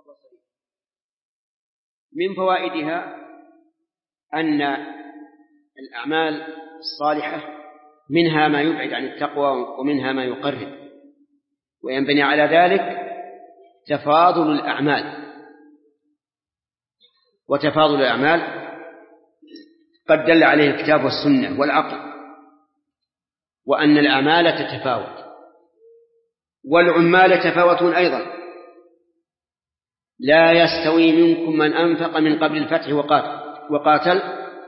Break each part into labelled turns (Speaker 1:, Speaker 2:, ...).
Speaker 1: من فوائدها أن الأعمال الصالحة منها ما يبعد عن التقوى ومنها ما يقرب، وينبني على ذلك تفاضل الأعمال. وتفاضل الأعمال قد دل عليه الكتاب والسنة والعقل، وأن الأعمال تتفاوت والعمال يتفاوتون أيضا. لا يستوي منكم من أنفق من قبل الفتح وقاتل.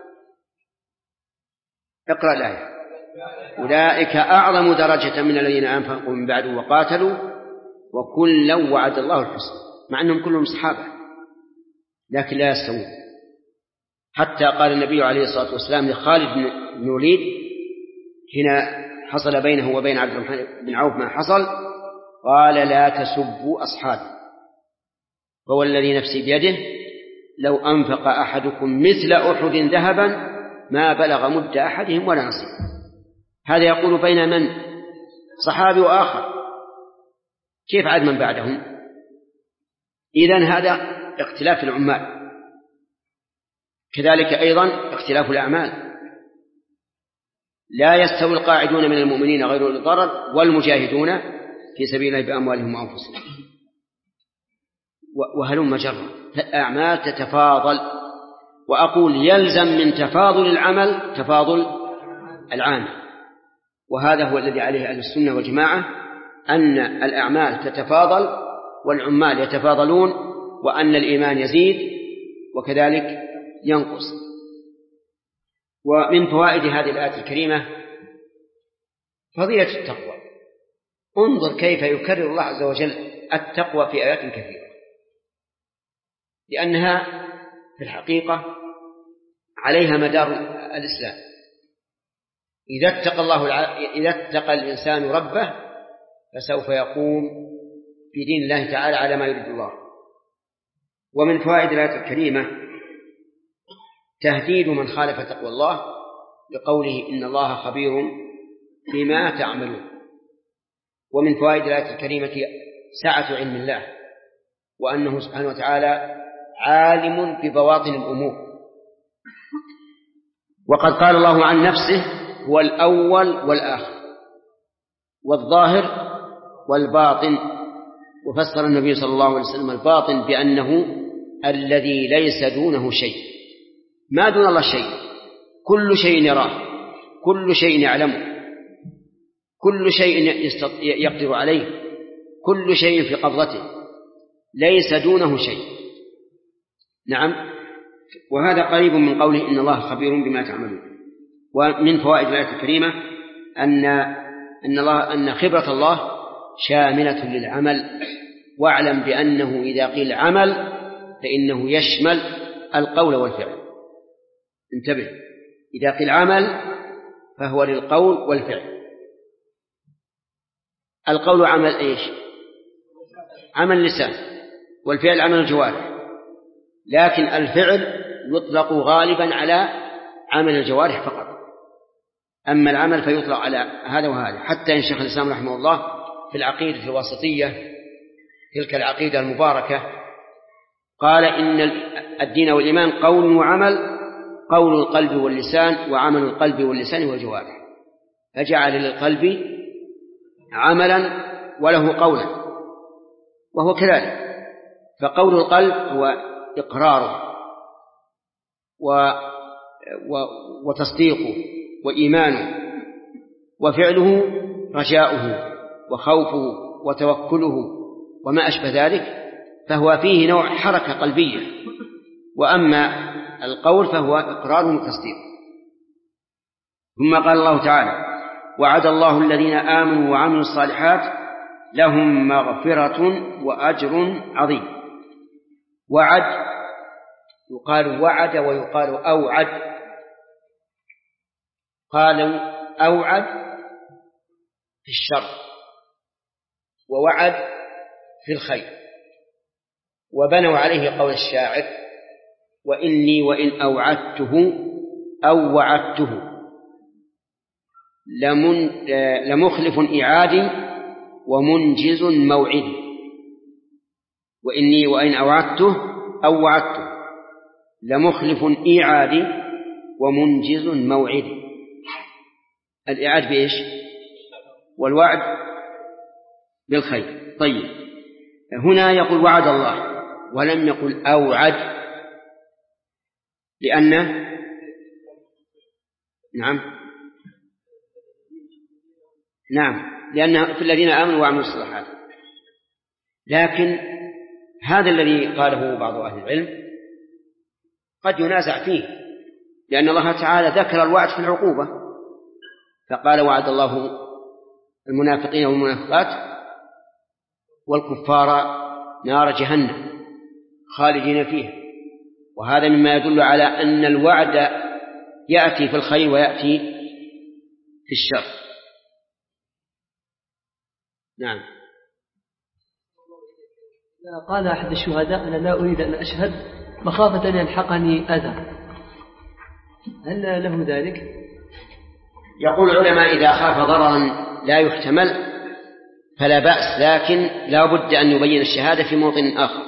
Speaker 1: اقرأ الآية. أولئك أعظم درجة من الذين أنفقوا من بعد وقاتلوا وكلا وعد الله الحسنى، مع أنهم كلهم صحابة لكن لا يستوون. حتى قال النبي عليه الصلاة والسلام لخالد بن وليد هنا حصل بينه وبين عبد الرحمن بن عوف ما حصل، قال لا تسبوا أصحابي فوالذي نفسي بيده لو أنفق أحدكم مثل أحد ذهبا ما بلغ مد أحدهم ولا نصيب. هذا يقول بين من؟ صحابي وآخر، كيف عاد من بعدهم؟ إذن هذا اختلاف العمال. كذلك أيضا اختلاف الأعمال. لا يستوي القاعدون من المؤمنين غير أولي الضرر والمجاهدون في سبيل الله بأموالهم وأنفسهم. وهلم جرا، الأعمال تتفاضل. وأقول يلزم من تفاضل العمل تفاضل العامل، وهذا هو الذي عليه أهل السنة والجماعة، أن الأعمال تتفاضل والعمال يتفاضلون، وأن الإيمان يزيد وكذلك ينقص. ومن فوائد هذه الآية الكريمة فضيلة التقوى. انظر كيف يكرر الله عز وجل التقوى في آيات كثيرة، لأنها في الحقيقة عليها مدار الإسلام. إذا اتقى الإنسان ربه فسوف يقوم بدين الله تعالى على ما يريد الله. ومن فوائد الآية الكريمة تهديد من خالف تقوى الله بقوله إن الله خبير بما تعملون. ومن فوائد الآية الكريمة سعة علم الله، وأنه سبحانه وتعالى عالم ببواطن الأمور. وقد قال الله عن نفسه هو الأول والآخر والظاهر والباطن، وفسر النبي صلى الله عليه وسلم الباطن بأنه الذي ليس دونه شيء. ما دون الله شيء، كل شيء يراه، كل شيء يعلمه، كل شيء يقدر عليه، كل شيء في قبضته، ليس دونه شيء. نعم. وهذا قريب من قوله إن الله خبير بما تعملون. ومن فوائد الآية الكريمة أن خبرة الله شاملة للعمل، واعلم بأنه إذا قيل عمل فإنه يشمل القول والفعل. انتبه، إذا قيل عمل فهو للقول والفعل. القول عمل إيش؟ عمل اللسان، والفعل عمل الجوارح. لكن الفعل يطلق غالبا على عمل الجوارح فقط، أما العمل فيطلق على هذا وهذا. حتى إن شيخ الإسلام رحمه الله في العقيدة الواسطية، تلك العقيدة المباركة، قال إن الدين والإيمان قول وعمل، قول القلب واللسان وعمل القلب واللسان والجوارح، فجعل للقلب عملا وله قولا، وهو كذلك. فقول القلب هو إقراره وتصديقه وإيمانه، وفعله رجاؤه وخوفه وتوكله وما أشبه ذلك، فهو فيه نوع حركة قلبية. وأما القول فهو إقرار وتصديق. ثم قال الله تعالى وعد الله الذين آمنوا وعملوا الصالحات لهم مغفرة وأجر عظيم. وعد يقال وعد ويقال أوعد. قالوا أوعد في الشر ووعد في الخير، وبنوا عليه قول الشاعر وإني وإن أوعدته أو وعدته لمخلف إعادي ومنجز موعدي. وإني وإن أوعدته أو وعدته لمخلف إيعادي ومنجز موعدي. الإيعاد بإيش؟ والوعد بالخير. طيب، هنا يقول وعد الله ولم يقل أوعد، لأنه نعم لأن في الذين آمنوا وعملوا الصالحات. لكن هذا الذي قاله بعض أهل العلم قد ينازع فيه، لأن الله تعالى ذكر الوعد في العقوبة، فقال وعد الله المنافقين والمنافقات والكفار نار جهنم خالدين فيها، وهذا مما يدل على أن الوعد يأتي في الخير ويأتي في الشر. نعم.
Speaker 2: قال أحد الشهداء أنا لا أريد أن أشهد مخافة أن يلحقني أذى، هل له ذلك؟
Speaker 1: يقول العلماء إذا خاف ضررا لا يحتمل فلا بأس، لكن لا بد أن يبين الشهادة في موطن آخر.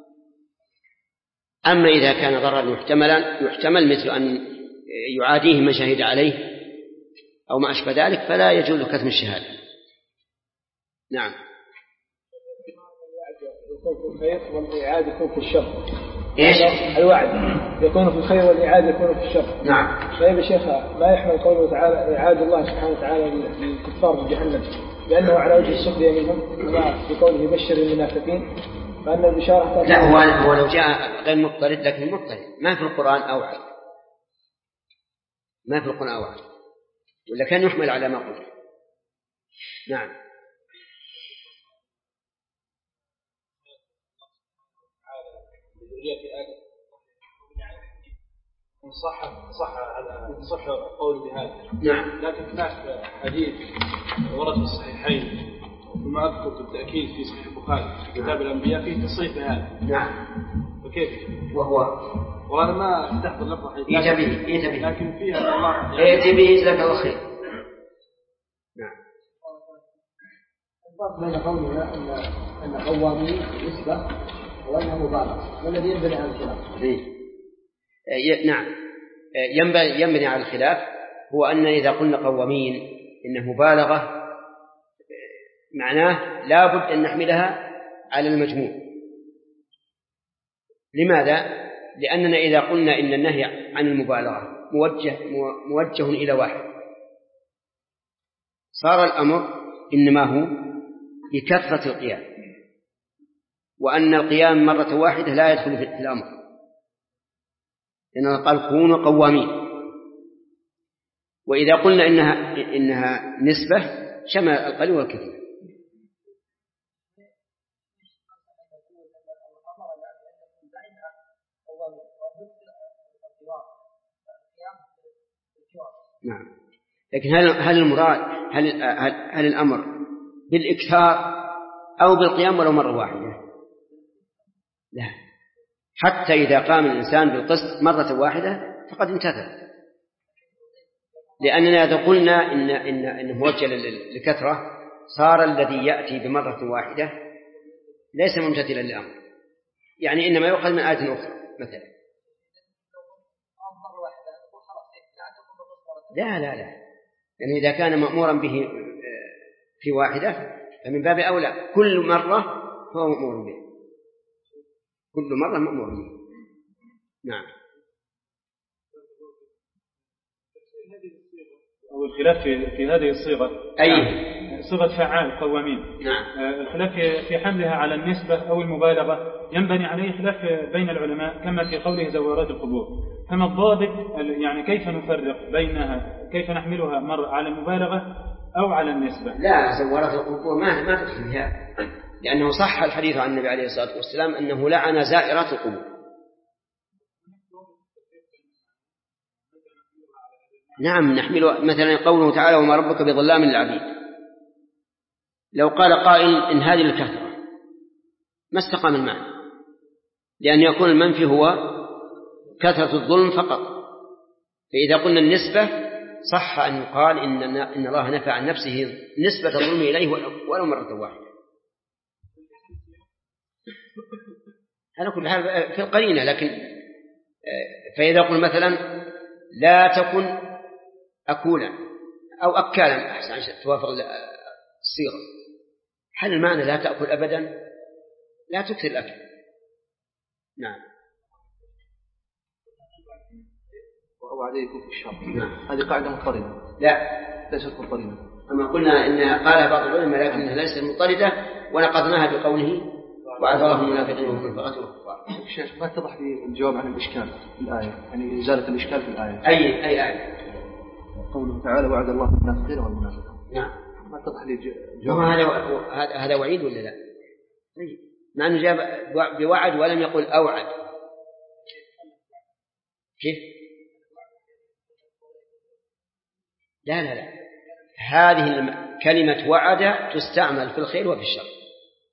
Speaker 1: أما إذا كان ضررا يحتمل مثل أن يعاديه من شهد عليه أو ما أشبه ذلك فلا يجوز كتم الشهادة. نعم.
Speaker 3: يكون في الخير والإعادة يكون في الشر.
Speaker 1: إيش؟
Speaker 3: الوعد يكون في الخير والإعادة يكون في الشر.
Speaker 1: نعم.
Speaker 3: طيب يا شيخ، ما يحمل قوله تعالى إعادة الله سبحانه وتعالى للكفار بجهنم لأنه على وجه السخرية منهم، كما في قوله بشر المنافقين، فأن البشارة
Speaker 1: لا هو لو جاء غير مضطرد، لكن مضطرد ما في القرآن أوعد، ما في القرآن أوعد، ولا كان يحمل على ما قلت. نعم.
Speaker 4: صح قول بهذا.
Speaker 1: نعم.
Speaker 4: لكن هناك حديث ورد في الصحيحين وما أذكر بالتأكيد في صحيح البخاري في كتاب الأنبياء فيه تصريح بهذا.
Speaker 1: نعم.
Speaker 4: فكيف؟
Speaker 1: وهو
Speaker 4: وأنا ما استحضر لفظ حديث.
Speaker 1: إيجابي.
Speaker 4: لكن فيها الله
Speaker 1: إيجابي جزاك الله خير. نعم.
Speaker 2: الفرق بين قولنا أن قوامين نسبة وأنه مبالغة، والذي ينبني على الخلاف.
Speaker 1: نعم، ينبني على الخلاف هو أن إذا قلنا قوامين إنه مبالغة معناه لا بد أن نحملها على المجموع. لماذا؟ لأننا إذا قلنا إن النهي عن المبالغة موجه إلى واحد صار الأمر إنما هو بكثرة القيام، وأن القيام مرة واحدة لا يدخل في الأمر، لأنه قال كونوا قوامين. وإذا قلنا إنها نسبة شمل القليل والكثير. نعم. لكن هل المراد هل الأمر بالإكثار أو بالقيام ولو مرة واحدة؟ لا، حتى إذا قام الإنسان بالقسط مرة واحدة فقد انتهى، لأننا إذا قلنا إنه موجه للكثرة صار الذي يأتي بمرة واحدة ليس ممتثلا للأمر، يعني إنما يؤخذ من آية أخرى مثلا. لا يعني إذا كان مأمورا به في واحدة فمن باب أولى كل مرة هو مأمور به، كل مرة مأمور به. نعم.
Speaker 4: أو الخلاف في هذه الصيغة
Speaker 1: أي
Speaker 4: صيغة فعال قوامين.
Speaker 1: نعم.
Speaker 4: الخلاف في حملها على النسبة أو المبالغة ينبني عليه خلاف بين العلماء كما في قوله زوارات القبور. فما الضابط، يعني كيف نفرق بينها، كيف نحملها على المبالغة أو على النسبة؟
Speaker 1: لا، زوارات القبور ما تدخل فيها، لأنه صح الحديث عن النبي عليه الصلاة والسلام أنه لعن زائرات القبور. نعم، نحمل مثلا قوله تعالى وما ربك بظلام للعبيد، لو قال قائل إن هذه الكثرة ما استقام المعنى، لأن يكون المنفي هو كثرة الظلم فقط. فإذا قلنا النسبة صح أن يقال إن الله نفى عن نفسه نسبة الظلم إليه ولو مرة واحدة. على كل حال في القرينة. لكن فإذا قل مثلا لا تكن أكولا أو أكالا أحسن عشان توافق الصيغة، هل المعنى لا تأكل أبدا؟ لا تكثر الأكل. نعم.
Speaker 5: وأوعديكم في الشر. نعم. هذه قاعدة مضطردة.
Speaker 1: لا
Speaker 5: ليست مضطردة.
Speaker 1: أما قلنا إن قال بعض العلماء لكنها ليست مضطردة، ونقضناها بقوله وعد الله المنافقين والمنافقات والكفار.
Speaker 5: الشيخ ما اتضح لي الجواب عن الإشكال في الآية، يعني إزالة الإشكال في الآية.
Speaker 1: أي آية؟
Speaker 5: قوله تعالى وعد الله المنافقين والمنافقات.
Speaker 1: نعم.
Speaker 5: ما اتضح لي جواب.
Speaker 1: هذا وعيد ولا لا؟ مع أنه جاب بوعد ولم يقل أوعد. كيف؟ لا هذه كلمة وعد تستعمل في الخير وفي الشر.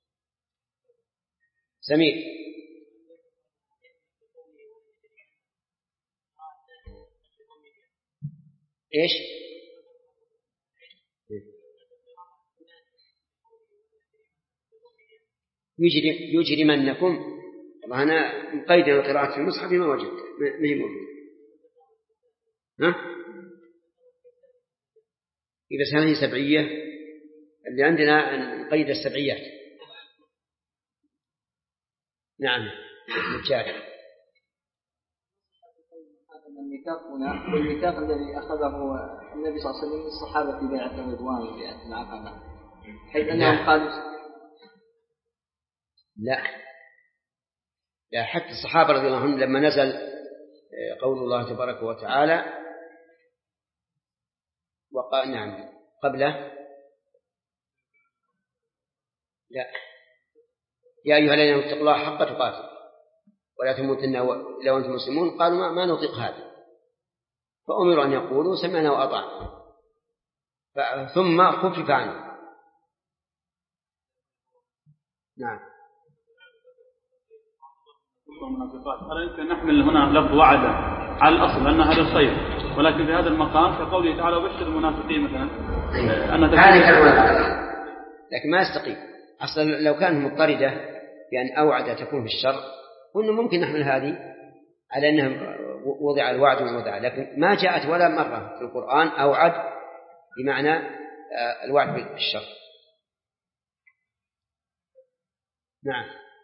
Speaker 1: سمير. إيش؟ يجرمنكم. والله أنا مقيد القراءة في المصحف ما وجدت ما هي موجودة. ها؟ إذا هذه سبعية اللي عندنا نقيد السبعيات. نعم. مجال
Speaker 2: الميثاق هنا والميثاق الذي أخذه النبي صلى الله عليه وسلم الصحابة في بيعة الرضوان وبيعة العقبة، حيث أنهم قالوا
Speaker 1: لا حتى الصحابة رضي الله عنهم لما نزل قول الله تبارك وتعالى وقال نعم قبله لا يا أيها الذين آمنوا اتقوا الله حق تقاته ولا تموتن إلا وأنتم مسلمون، قالوا ما نطيق هذا، فأمروا أن يقولوا سمعنا وأطعنا، ثم خفف عنه. نعم.
Speaker 4: ألا يمكن نحمل هنا لفظ وعد على الأصل أن هذا الخير، ولكن في هذا المقام كقوله تعالى وبشر المنافقين مثلا
Speaker 1: لكن ما يستقيم. أصلا لو كانت مضطردة بأن أوعد تكون في الشر قلنا ممكن نحمل هذه على أنها وضع الوعد ووضع، لكن ما جاءت ولا مرة في القرآن أوعد بمعنى الوعد بالشر. نعم.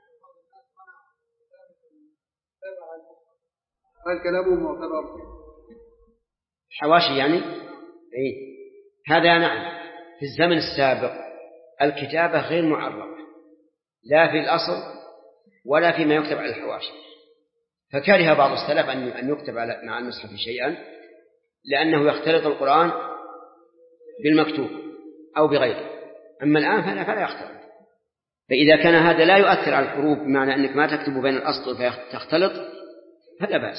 Speaker 5: الكلام معتبر
Speaker 1: حواشي يعني هذا نعم. في الزمن السابق الكتابة غير معربة لا في الأصل ولا فيما يكتب على الحواشي، فكره بعض السلف أن يكتب مع المصحف شيئا لأنه يختلط القرآن بالمكتوب أو بغيره. أما الآن فلا يختلط، فإذا كان هذا لا يؤثر على الحروف بمعنى أنك ما تكتب بين الأسطر فتختلط فلا بأس.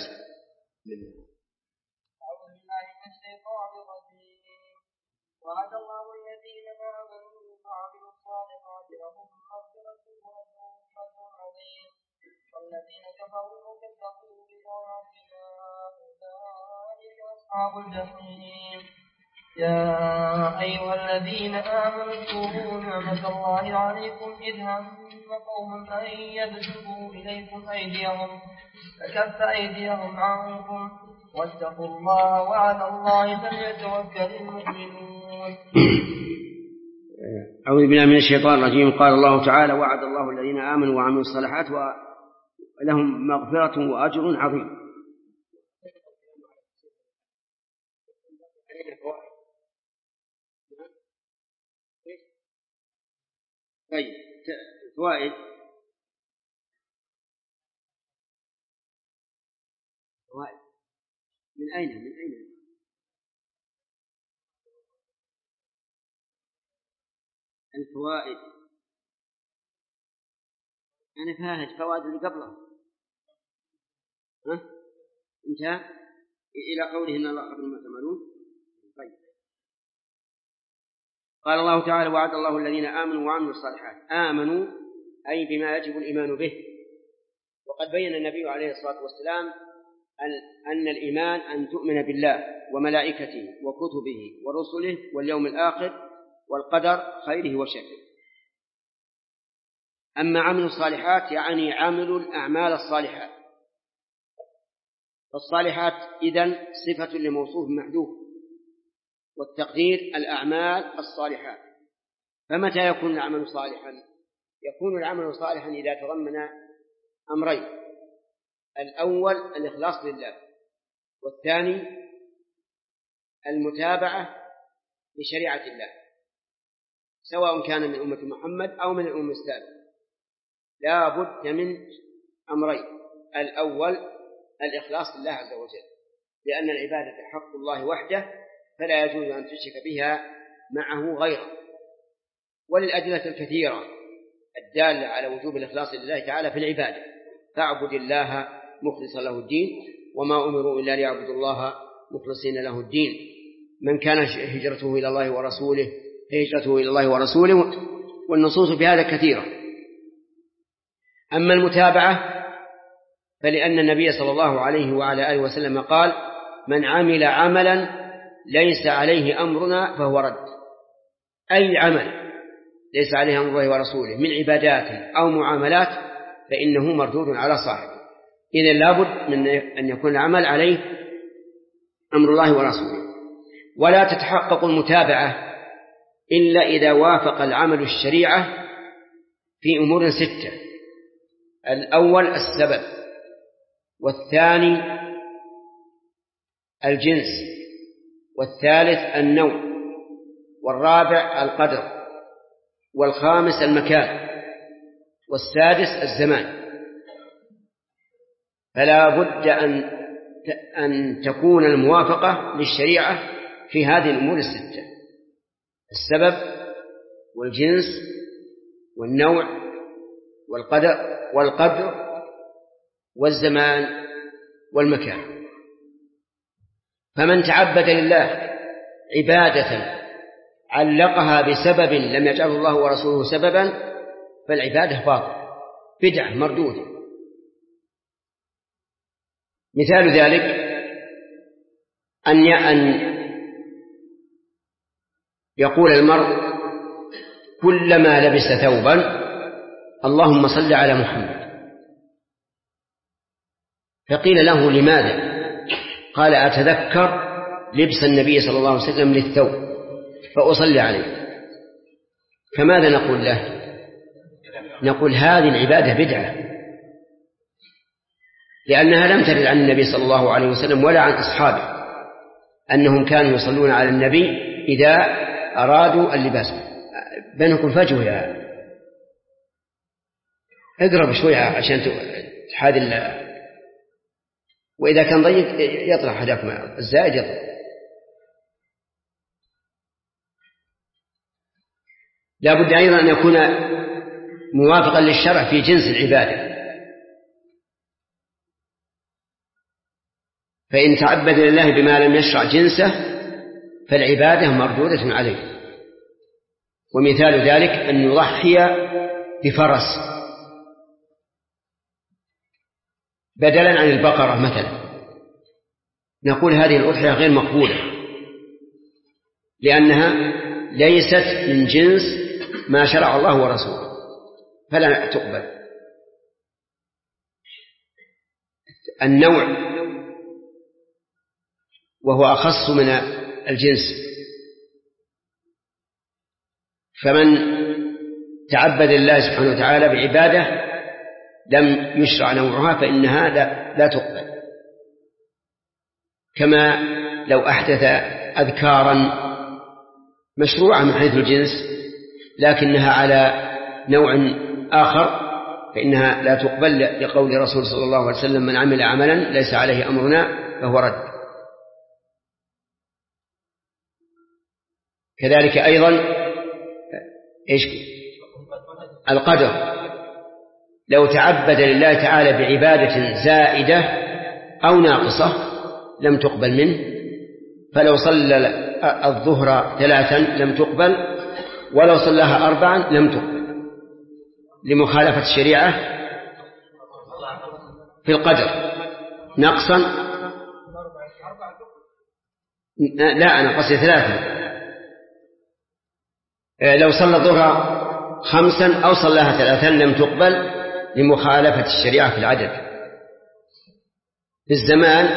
Speaker 6: وعد الله الذين آمنوا وعملوا الصالحات لهم مغفرة وأجر عظيم والذين كفروا وكذبوا بآياتنا أولئك أصحاب الجحيم. يا أيها الذين آمنوا اذكروا نعمة الله عليكم إذ هم قوم أن يبسطوا إليكم أيديهم فكف أيديهم عنكم واتقوا الله وعلى الله فليتوكل المؤمنون.
Speaker 1: أعوذ بالله من الشيطان الرجيم. قال الله تعالى وعد الله الذين آمنوا وعملوا الصالحات ولهم مغفرة وأجر عظيم. طيب فوائد. من أين الفوائد؟ أنا فاهد فوائد اللي قبله انتهى إلى قوله إن الله خبير ما تعملون. طيب قال الله تعالى وعد الله الذين آمنوا وعملوا الصالحات. آمنوا أي بما يجب الإيمان به، وقد بين النبي عليه الصلاة والسلام أن الإيمان أن تؤمن بالله وملائكته وكتبه ورسله واليوم الآخر والقدر خيره وشره. أما عمل الصالحات يعني عمل الأعمال الصالحات. فالصالحات إذن صفة لموصوف محذوف، والتقدير الأعمال الصالحات. فمتى يكون العمل صالحا؟ يكون العمل صالحا إذا تضمن أمرين: الأول الإخلاص لله، والثاني المتابعة لشريعة الله، سواء كان من أمة محمد أو من الأمة السابقة. لا بد من أمرين: الأول الإخلاص لله عز وجل، لأن العبادة حق الله وحده، فلا يجوز أن تشرك بها معه غيره. وللأدلة الكثيرة الدالة على وجوب الإخلاص لله تعالى في العبادة: فاعبد الله مخلصا له الدين وما أمروا إلا ليعبدوا الله مخلصين له الدين. من كان هجرته إلى الله ورسوله فهجرته إلى الله ورسوله، والنصوص في هذا كثيرة. أما المتابعة فلأن النبي صلى الله عليه وعلى آله وسلم قال: من عمل عملا ليس عليه أمرنا فهو رد. أي عمل ليس عليه أمر الله ورسوله من عبادات أو معاملات فإنه مردود على صاحبه. إذن لابد من أن يكون العمل عليه أمر الله ورسوله. ولا تتحقق المتابعة إلا إذا وافق العمل الشريعة في أمور 6: الأول السبب، والثاني الجنس، والثالث النوع، والرابع القدر، والخامس المكان، والسادس الزمان. فلا بد أن تكون الموافقة للشريعة في هذه الأمور 6: السبب والجنس والنوع والقدر والزمان والمكان. فمن تعبد لله عبادة علقها بسبب لم يجعل الله ورسوله سببا فالعبادة باطلة بدعة مردودة. مثال ذلك أن يقول المرء كلما لبس ثوبا: اللهم صل على محمد. فقيل له: لماذا؟ قال: أتذكر لبس النبي صلى الله عليه وسلم للثوب فأصلي عليه. فماذا نقول له؟ نقول هذه العبادة بدعة، لأنها لم ترد عن النبي صلى الله عليه وسلم ولا عن أصحابه أنهم كانوا يصلون على النبي إذا أرادوا اللباس. بينكم فجوة يا اقرب شوية عشان تحاد الله، وإذا كان ضيق يطلع حداكم الزائد يطلع. لا بد أيضا أن يكون موافقا للشرع في جنس العبادة. فإن تعبد لله بما لم يشرع جنسه فالعبادة مردودة عليه. ومثال ذلك أن يضحي بفرس بدلا عن البقرة مثلا، نقول هذه الأضحية غير مقبولة لأنها ليست من جنس ما شرع الله ورسوله فلا تقبل. النوع وهو أخص من الجنس، فمن تعبد الله سبحانه وتعالى بعبادة لم يشرع نوعها فإنها لا تقبل. كما لو أحدث أذكارا مشروعة من حيث الجنس لكنها على نوع آخر فإنها لا تقبل، لقول رسول صلى الله عليه وسلم: من عمل عملا ليس عليه أمرنا فهو رد. كذلك أيضا القدر، لو تعبد لله تعالى بعبادة زائدة أو ناقصة لم تقبل منه، فلو صلى الظهر 3 لم تقبل، ولو صلاها 4 لم تقبل، لمخالفة الشريعة في القدر نقصا. لا، أنا قصدي 3. لو صلى الظهر 5 أو صلاها 3 لم تقبل لمخالفة الشريعة في العدد. في الزمان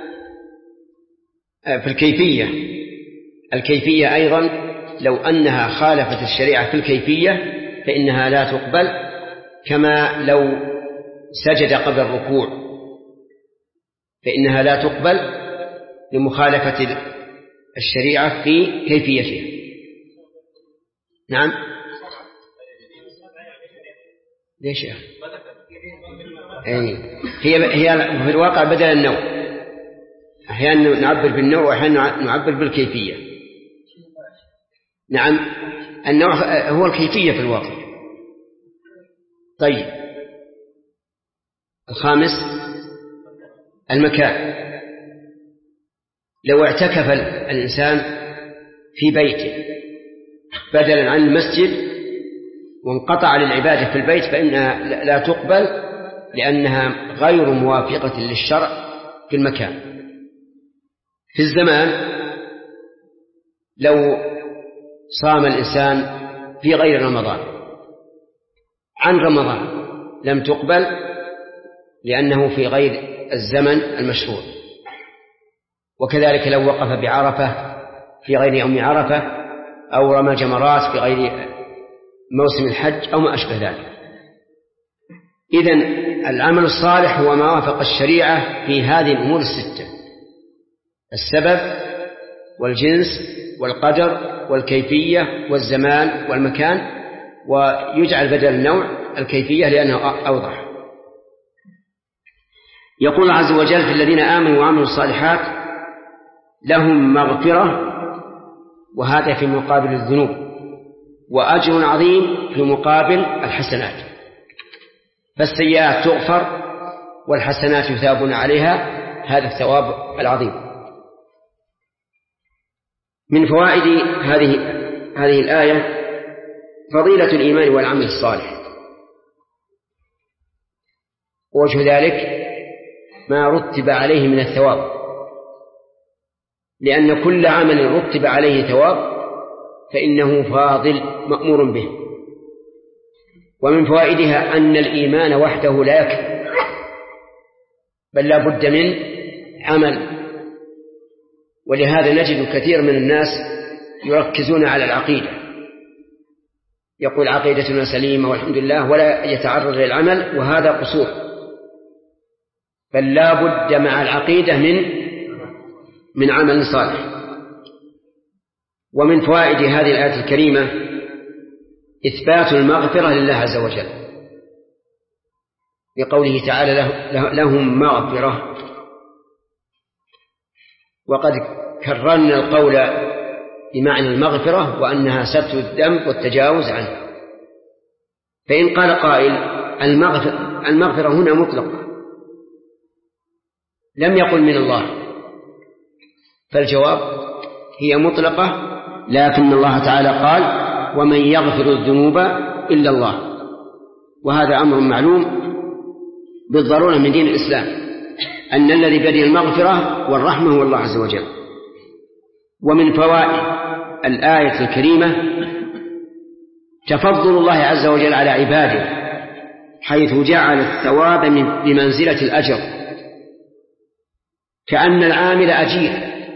Speaker 1: في الكيفية أيضا لو أنها خالفت الشريعة في الكيفية فإنها لا تقبل، كما لو سجد قبل الركوع فإنها لا تقبل لمخالفة الشريعة في كيفيتها. نعم. ليش يا أخي؟ هي في الواقع بدل النوع، أحيانا نعبر بالنوع وأحيانا نعبر بالكيفية. نعم، النوع هو الكيفية في الواقع. طيب، 5 المكان. لو اعتكف الإنسان في بيته بدلا عن المسجد وانقطع للعبادة في البيت فإنها لا تقبل لأنها غير موافقة للشرع في المكان. في الزمان لو صام الإنسان في غير رمضان عن رمضان لم تقبل لأنه في غير الزمن المشروع. وكذلك لو وقف بعرفة في غير يوم عرفة أو رمى جمرات في غير موسم الحج أو ما أشبه ذلك. إذن العمل الصالح هو ما وافق الشريعة في هذه الأمور 6: السبب والجنس والقدر والكيفية والزمان والمكان، ويجعل بدل النوع الكيفية لأنه أوضح. يقول الله عز وجل: في الذين آمنوا وعملوا الصالحات لهم مغفرة، وهذا في مقابل الذنوب، وأجر عظيم في مقابل الحسنات. فالسيئات تغفر والحسنات يثابون عليها، هذا الثواب العظيم. من فوائد هذه الآية فضيلة الإيمان والعمل الصالح، ووجه ذلك ما رتب عليه من الثواب، لأن كل عمل رتب عليه ثواب فإنه فاضل مأمور به. ومن فوائدها أن الإيمان وحده لا يكفي، بل لا بد من عمل. ولهذا نجد كثير من الناس يركزون على العقيدة، يقول عقيدتنا سليمة والحمد لله، ولا يتعرض للعمل، وهذا قصور. بل لا بد مع العقيدة من عمل صالح. ومن فوائد هذه الآية الكريمة إثبات المغفرة لله عز وجل، بقوله تعالى: لهم مغفرة. وقد كررنا القول بمعنى المغفرة وأنها ستر الذنب والتجاوز عنه. فإن قال قائل: المغفرة هنا مطلقة، لم يقل من الله، فالجواب: هي مطلقة، لكن الله تعالى قال: ومن يغفر الذنوب إلا الله. وهذا أمر معلوم بالضرورة من دين الإسلام، أن الذي بيده المغفرة والرحمة هو الله عز وجل. ومن فوائد الآية الكريمة تفضل الله عز وجل على عباده، حيث جعل الثواب بمنزلة الأجر، كأن العامل أجير،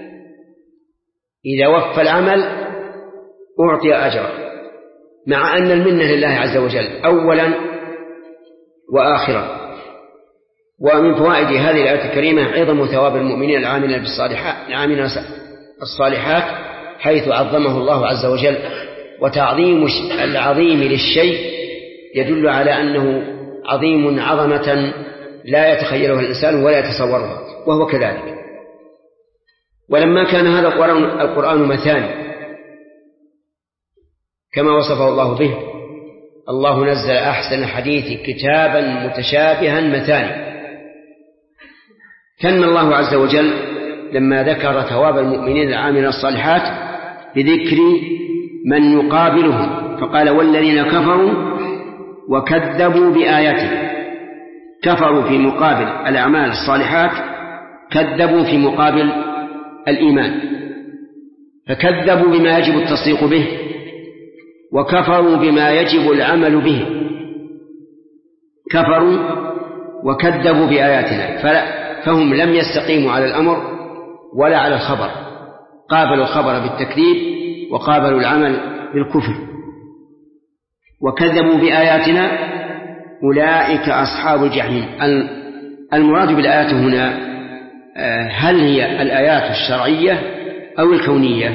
Speaker 1: إذا وفى العمل أعطي أجره، مع أن المنة لله عز وجل أولا وآخرا. ومن فوائد هذه الآية الكريمة عظم ثواب المؤمنين العاملين الصالحات، حيث عظمه الله عز وجل. وتعظيم العظيم للشيء يدل على أنه عظيم عظمة لا يتخيلها الإنسان ولا يتصورها، وهو كذلك. ولما كان هذا القرآن مثاني كما وصفه الله به، الله نزل أحسن الحديث كتابا متشابها مثاني. كان الله عز وجل لما ذكر ثواب المؤمنين العاملين الصالحات بذكر من يقابلهم، فقال: والذين كفروا وكذبوا بآياته. كفروا في مقابل الأعمال الصالحات، كذبوا في مقابل الإيمان، فكذبوا بما يجب التصديق به، وكفروا بما يجب العمل به، كفروا وكذبوا بآياتنا، فهم لم يستقيموا على الأمر ولا على الخبر، قابلوا الخبر بالتكذيب وقابلوا العمل بالكفر وكذبوا بآياتنا. أولئك أصحاب الجحيم. المراد بالآيات هنا هل هي الآيات الشرعية أو الكونية؟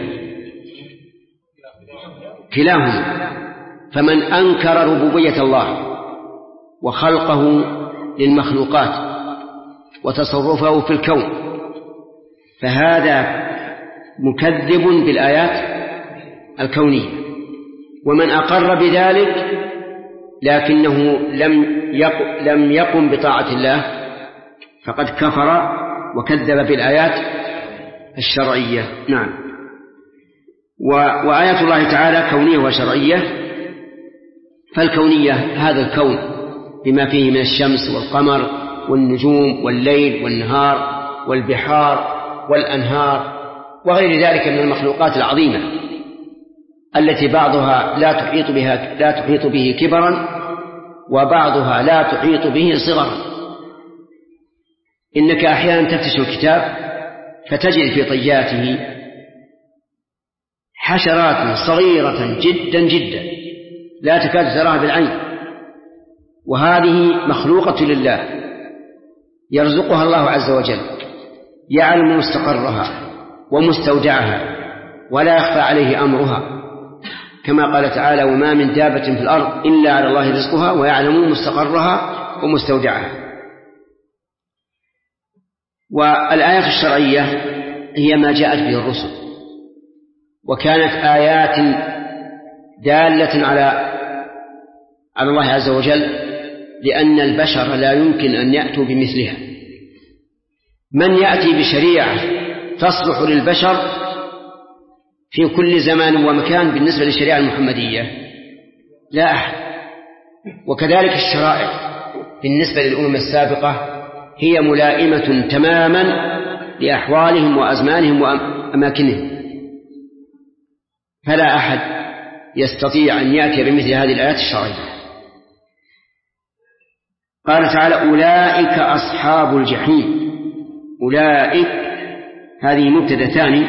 Speaker 1: كلاهما. فمن أنكر ربوبية الله وخلقه للمخلوقات وتصرفه في الكون فهذا مكذب بالآيات الكونية. ومن أقر بذلك لكنه لم يقم بطاعة الله فقد كفر وكذب بالآيات الشرعية. نعم. وآيات الله تعالى كونية وشرعية. فالكونية هذا الكون بما فيه من الشمس والقمر والنجوم والليل والنهار والبحار والأنهار وغير ذلك من المخلوقات العظيمة التي بعضها لا تحيط به كبرا وبعضها لا تحيط به صغرا. إنك أحيانا تفتش الكتاب فتجد في طياته حشرات صغيرة جدا جدا لا تكاد تراها بالعين، وهذه مخلوقة لله يرزقها الله عز وجل، يعلم مستقرها ومستودعها ولا يخفى عليه أمرها، كما قال تعالى: وما من دابة في الأرض إلا على الله رزقها ويعلم مستقرها ومستودعها. والآيات الشرعية هي ما جاءت به الرسل، وكانت آيات دالة على الله عز وجل، لأن البشر لا يمكن أن يأتوا بمثلها. من يأتي بشريعة تصلح للبشر في كل زمان ومكان بالنسبة للشريعة المحمدية؟ لا أحد. وكذلك الشرائع بالنسبة للأمم السابقة هي ملائمة تماما لأحوالهم وأزمانهم وأماكنهم، فلا أحد يستطيع أن يأتي بمثل هذه الآيات الشرعية. قال تعالى: أولئك أصحاب الجحيم. أولئك هذه مبتدأ ثاني،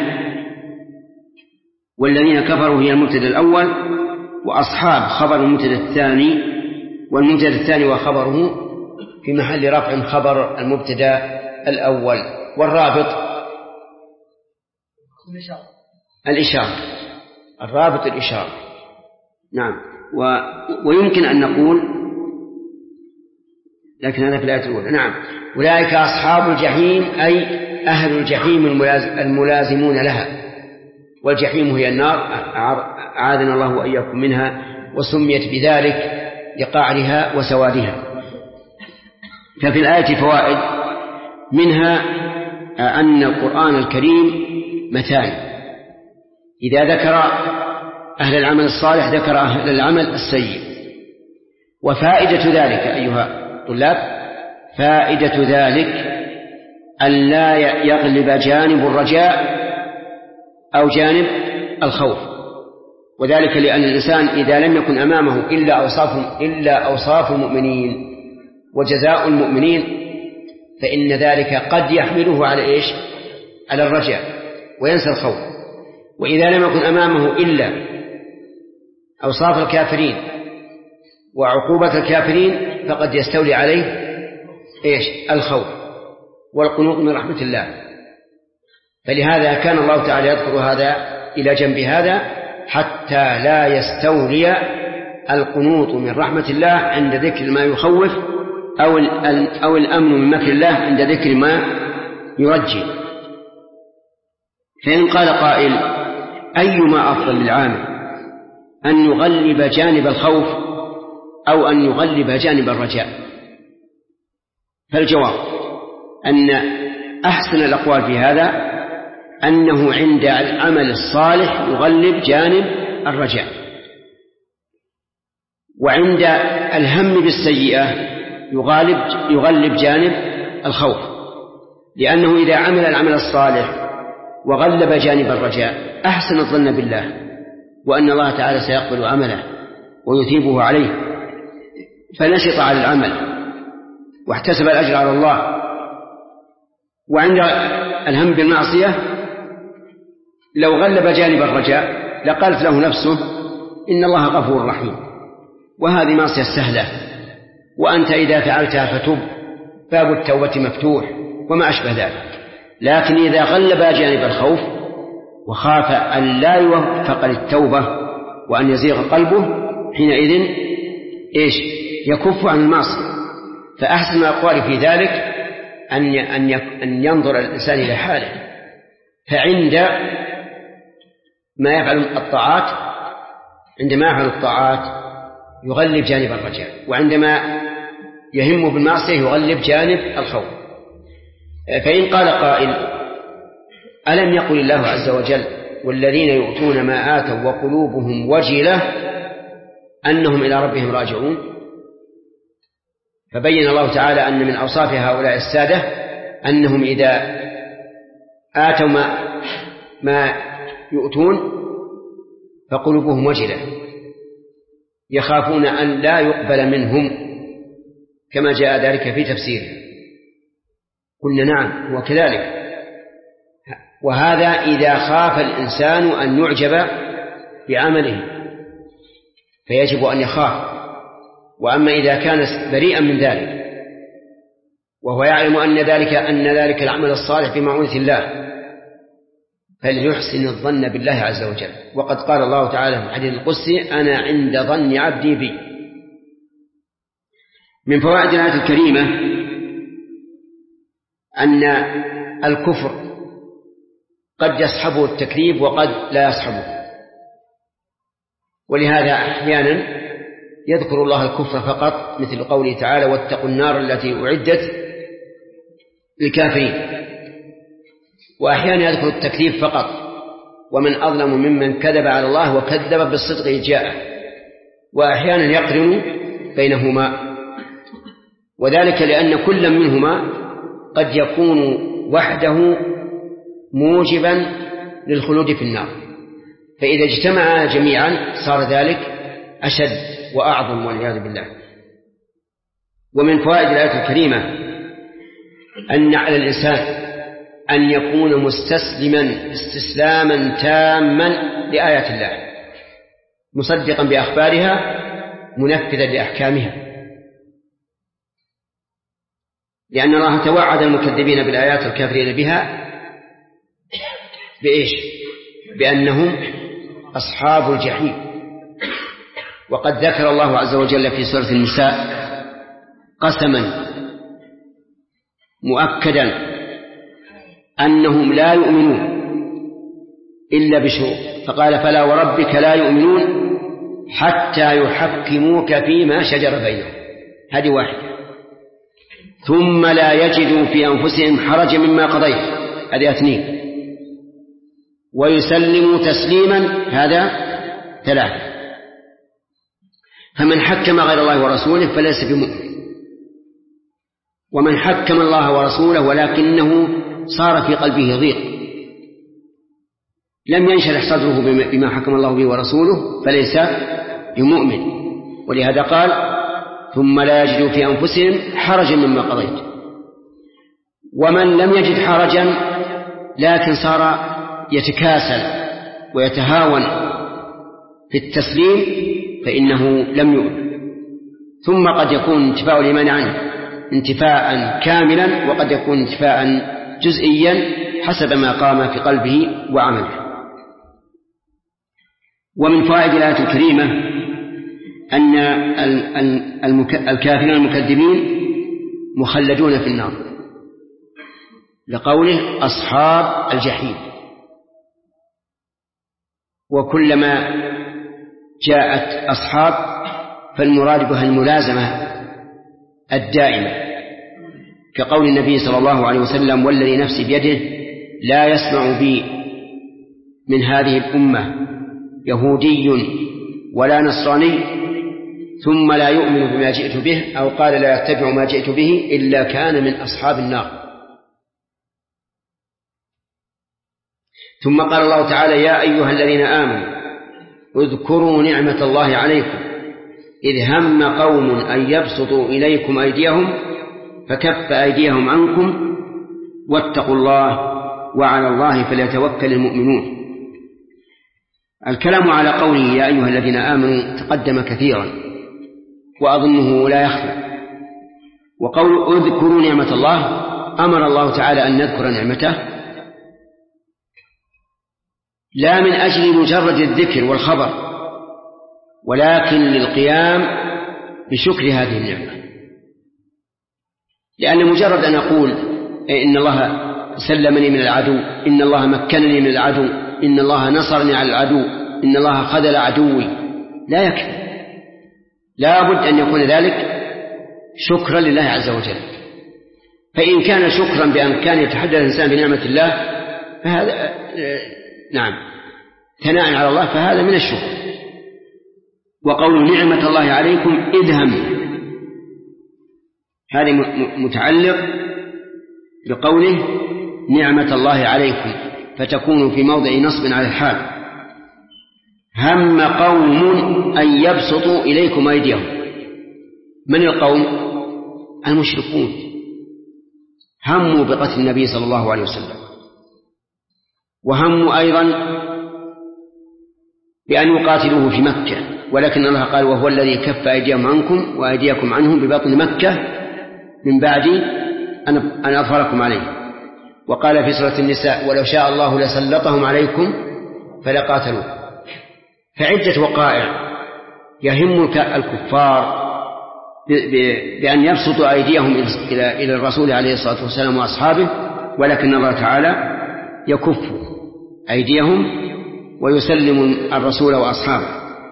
Speaker 1: والذين كفروا هي المبتدأ الأول، وأصحاب خبر المبتدأ الثاني، والمبتدأ الثاني وخبره في محل رفع خبر المبتدأ الأول. والرابط الإشارة، الرابط الإشارة. نعم. ويمكن أن نقول، لكن هذا في الآية الأولى. نعم. أولئك أصحاب الجحيم أي أهل الجحيم الملازمون لها، والجحيم هي النار، أعاذنا الله وإياكم منها، وسميت بذلك لقعرها وسوادها. ففي الآية فوائد، منها أن القرآن الكريم مثال، إذا ذكر أهل العمل الصالح ذكر أهل العمل السيء. وفائدة ذلك أيها الطلاب، فائدة ذلك أن لا يغلب جانب الرجاء أو جانب الخوف، وذلك لأن الإنسان إذا لم يكن أمامه إلا أوصاف المؤمنين وجزاء المؤمنين فإن ذلك قد يحمله على إيش؟ على الرجاء وينسى الخوف. وإذا لم يكن أمامه إلا أوصاف الكافرين وعقوبة الكافرين فقد يستولي عليه إيش؟ الخوف والقنوط من رحمة الله. فلهذا كان الله تعالى يذكر هذا إلى جنب هذا حتى لا يستولي القنوط من رحمة الله عند ذكر ما يخوف أو الأمن من مكر الله عند ذكر ما يرجي. فإن قال قائل: أيما أفضل للعامل، أن يغلب جانب الخوف أو أن يغلب جانب الرجاء؟ فالجواب أن أحسن الأقوال في هذا أنه عند العمل الصالح يغلب جانب الرجاء، وعند الهم بالسيئة يغلب جانب الخوف، لأنه إذا عمل العمل الصالح وغلب جانب الرجاء أحسن الظن بالله وأن الله تعالى سيقبل عمله ويثيبه عليه، فنشط على العمل واحتسب الأجر على الله. وعند الهم بالمعصية لو غلب جانب الرجاء لقالت له نفسه إن الله غفور رحيم، وهذه معصية سهلة، وأنت إذا فعلتها فتب، باب التوبة مفتوح وما أشبه ذلك. لكن إذا غلب جانب الخوف وخاف أن لا يوفق للتوبة وأن يزيغ قلبه، حينئذ يكف عن المعصية. فأحسن الأقوال في ذلك أن ينظر الإنسان إلى حاله، فعند ما يفعل الطاعات يغلب جانب الرجاء، وعندما يهم بالمعصية يغلب جانب الخوف. فإن قال قائل: ألم يقل الله عز وجل والذين يؤتون ما آتوا وقلوبهم وجلة أنهم إلى ربهم راجعون؟ فبين الله تعالى أن من أوصاف هؤلاء السادة أنهم إذا آتوا ما يؤتون فقلوبهم وجلة، يخافون أن لا يقبل منهم، كما جاء ذلك في تفسيره. قلنا نعم وكذلك، وهذا إذا خاف الإنسان أن يعجب بعمله فيجب أن يخاف. وأما إذا كان بريئا من ذلك وهو يعلم أن ذلك العمل الصالح بمعونة الله، فليحسن الظن بالله عز وجل. وقد قال الله تعالى في الحديث القدسي: أنا عند ظن عبدي بي. من فوائد الآية الكريمة أن الكفر قد يصحبه التكذيب وقد لا يصحبه، ولهذا أحيانا يذكر الله الكفر فقط، مثل قوله تعالى: واتقوا النار التي أعدت للكافرين. وأحيانا يذكر التكذيب فقط: ومن أظلم ممن كذب على الله وكذب بالصدق إذ جاءه. وأحيانا يقرن بينهما، وذلك لأن كل منهما قد يكون وحده موجبا للخلود في النار، فإذا اجتمعا جميعا صار ذلك أشد وأعظم والعياذ بالله. ومن فوائد الآية الكريمة أن على الإنسان أن يكون مستسلما استسلاما تاما لآيات الله، مصدقا بأخبارها منفذا لأحكامها، لأن الله توعد المكذبين بالآيات الكافرين بها بأنهم أصحاب الجحيم. وقد ذكر الله عز وجل في سورة النساء قسما مؤكدا أنهم لا يؤمنون إلا بشروط، فقال: فلا وربك لا يؤمنون حتى يحكموك فيما شجر بينهم. هذه واحدة. ثم لا يجدوا في أنفسهم حرجا مما قضيت، هذه 2. ويسلموا تسليما، هذا 3. فمن حكم غير الله ورسوله فليس بمؤمن، ومن حكم الله ورسوله ولكنه صار في قلبه ضيق، لم ينشرح صدره بما حكم الله به ورسوله، فليس بمؤمن. ولهذا قال: ثم لا يجدوا في أنفسهم حرجا مما قضيت. ومن لم يجد حرجا لكن صار يتكاسل ويتهاون في التسليم فإنه لم يؤمن. ثم قد يكون انتفاء الإيمان عنه انتفاء كاملا، وقد يكون انتفاء جزئيا حسب ما قام في قلبه وعمله. ومن فوائد الآية الكريمة أن الكافرين المكذبين مخلدون في النار، لقوله: أصحاب الجحيم. وكلما جاءت أصحاب فالمراد بها الملازمة الدائمة، كقول النبي صلى الله عليه وسلم: والذي نفسي بيده لا يسمع بي من هذه الأمة يهودي ولا نصراني ثم لا يؤمن بما جئت به، أو قال: لا يتبع ما جئت به إلا كان من أصحاب النار. ثم قال الله تعالى: يا أيها الذين آمنوا اذكروا نعمة الله عليكم إذ هم قوم أن يبسطوا إليكم أيديهم فكف أيديهم عنكم واتقوا الله وعلى الله فليتوكل المؤمنون. الكلام على قوله يا أيها الذين آمنوا تقدم كثيرا وأظنه لا يخفى. وقول اذكروا نعمة الله أمر الله تعالى أن نذكر نعمته لا من أجل مجرد الذكر والخبر ولكن للقيام بشكر هذه النعمة. لأن مجرد أن أقول إن الله سلمني من العدو، إن الله مكنني من العدو، إن الله نصرني على العدو، إن الله خذل عدوي لا يكفي، لا بد أن يكون ذلك شكرا لله عز وجل. فإن كان شكرا بأن كان يتحدث الإنسان بنعمة الله فهذا نعم ثناء على الله فهذا من الشكر. وقول نعمة الله عليكم إذ هم هذا متعلق بقوله نعمة الله عليكم فتكون في موضع نصب على الحال. هم قوم أن يبسطوا إليكم أيديهم. من القوم؟ المشركون هموا بقتل النبي صلى الله عليه وسلم، وهموا أيضا بأن يقاتلوه في مكة، ولكن الله قال وهو الذي كف أيديهم عنكم وأيديكم عنهم ببطن مكة من بعد أن أظهركم عليه. وقال في سورة النساء ولو شاء الله لسلطهم عليكم فلقاتلوا. فعدة وقائع يهم الكفار بأن يبسطوا أيديهم إلى الرسول عليه الصلاة والسلام وأصحابه، ولكن الله تعالى يكف أيديهم ويسلم الرسول وأصحابه.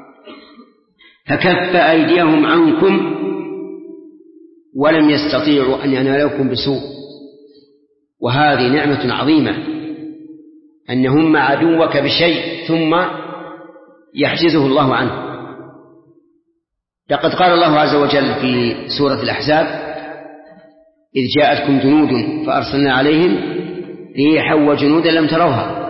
Speaker 1: فكف أيديهم عنكم ولم يستطيعوا أن ينالوكم بسوء، وهذه نعمة عظيمة أن هم عدوك بشيء ثم يحجزه الله عنه. لقد قال الله عز وجل في سورة الأحزاب إذ جاءتكم جنود فأرسلنا عليهم ريحا وجنودا لم تروها،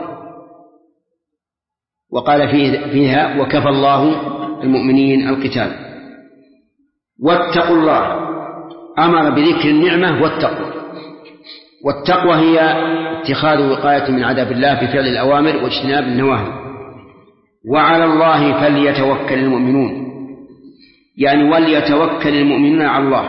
Speaker 1: وقال فيها وكفى الله المؤمنين القتال. واتقوا الله أمر بذكر النعمة والتقوى هي اتخاذ وقاية من عذاب الله بفعل الأوامر واجتناب النواهي. وعلى الله فليتوكل المؤمنون، يعني وليتوكل المؤمنون على الله.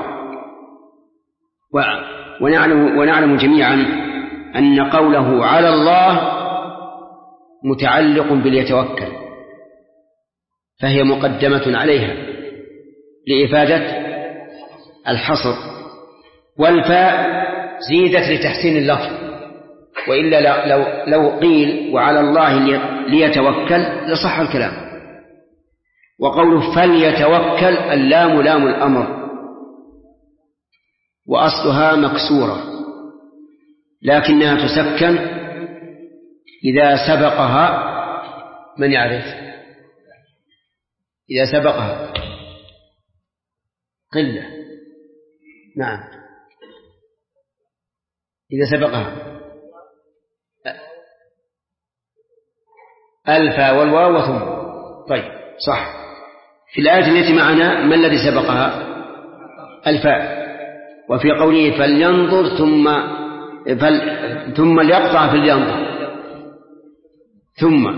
Speaker 1: ونعلم جميعا أن قوله على الله متعلق باليتوكل، فهي مقدمة عليها لإفادة الحصر، والفاء زيدت لتحسين اللفظ، وإلا لو قيل وعلى الله ليتوكل لصح الكلام. وقوله فليتوكل اللام لام الأمر وأصلها مكسورة، لكنها تسكن إذا سبقها من يعرف؟ إذا سبقها قلة، نعم إذا سبقها ألف والواو وثم. طيب صح. في الآية التي معنا ما الذي سبقها؟ الفاء. وفي قوله فلينظر ثم ليقطع فلينظر ثم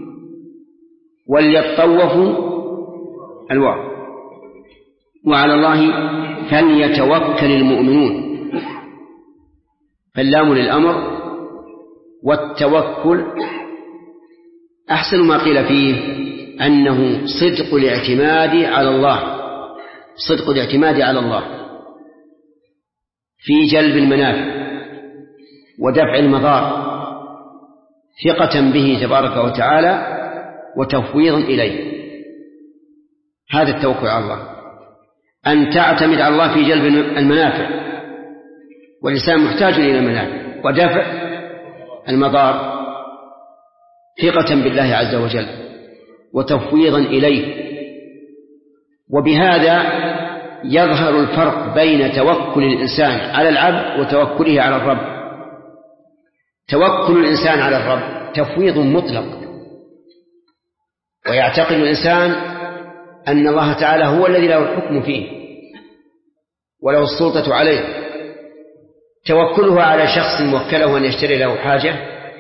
Speaker 1: وليطوفوا الواو. وعلى الله فليتوكل المؤمنون، فاللام للأمر، والتوكل أحسن ما قيل فيه أنه صدق الاعتماد على الله، صدق الاعتماد على الله في جلب المنافع ودفع المضار، ثقة به تبارك وتعالى وتفويضا إليه. هذا التوكل على الله، أن تعتمد على الله في جلب المنافع، والإنسان محتاج إلى المنافع ودفع المضار، ثقة بالله عز وجل وتفويضا إليه. وبهذا يظهر الفرق بين توكل الإنسان على العبد وتوكله على الرب. توكل الإنسان على الرب تفويض مطلق، ويعتقد الإنسان أن الله تعالى هو الذي له الحكم فيه وله السلطة عليه. توكله على شخص وكله أن يشتري له حاجة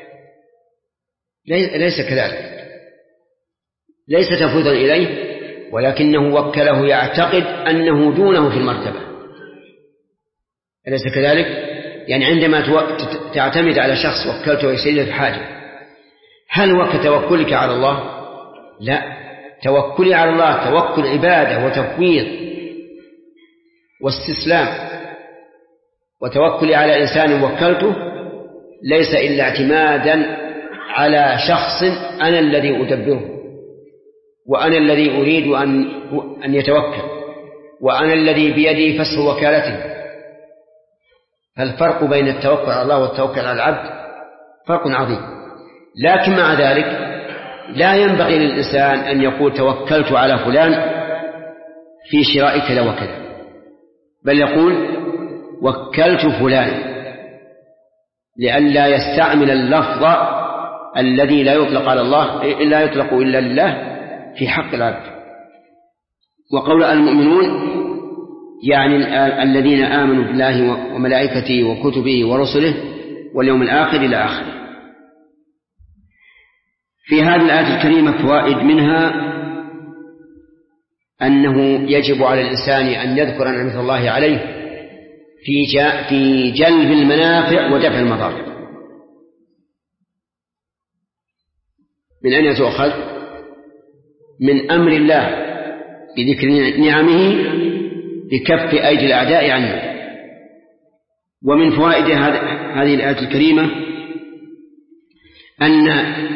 Speaker 1: ليس كذلك، ليس تفويضا إليه، ولكنه وكله يعتقد أنه دونه في المرتبة، أليس كذلك؟ يعني عندما تعتمد على شخص وكلته يشتري لك حاجة، هل هو كتوكلك على الله؟ لا، توكلي على الله توكل عبادة وتفويض واستسلام، وتوكلي على إنسان وكلته ليس إلا اعتمادا على شخص أنا الذي أدبره، وأنا الذي أريد أن يتوكل، وأنا الذي بيدي فسخ وكالته. فالفرق بين التوكل على الله والتوكل على العبد فرق عظيم. لكن مع ذلك لا ينبغي للإنسان أن يقول توكلت على فلان في شراء كذا وكذا، بل يقول وكلت فلان، لئلا يستعمل اللفظ الذي لا يطلق على الله لا يطلق إلا لله في حق العبد. وقول المؤمنون يعني الذين آمنوا بالله وملائكته وكتبه ورسله واليوم الآخر إلى آخره. في هذه الآية الكريمة فوائد، منها أنه يجب على الإنسان أن يذكر نعمة الله عليه في جلب المنافع ودفع المضار. من أين تؤخذ؟ من أمر الله بذكر نعمه بكف أيدي الأعداء عنه. ومن فوائد هذه الآية الكريمة أن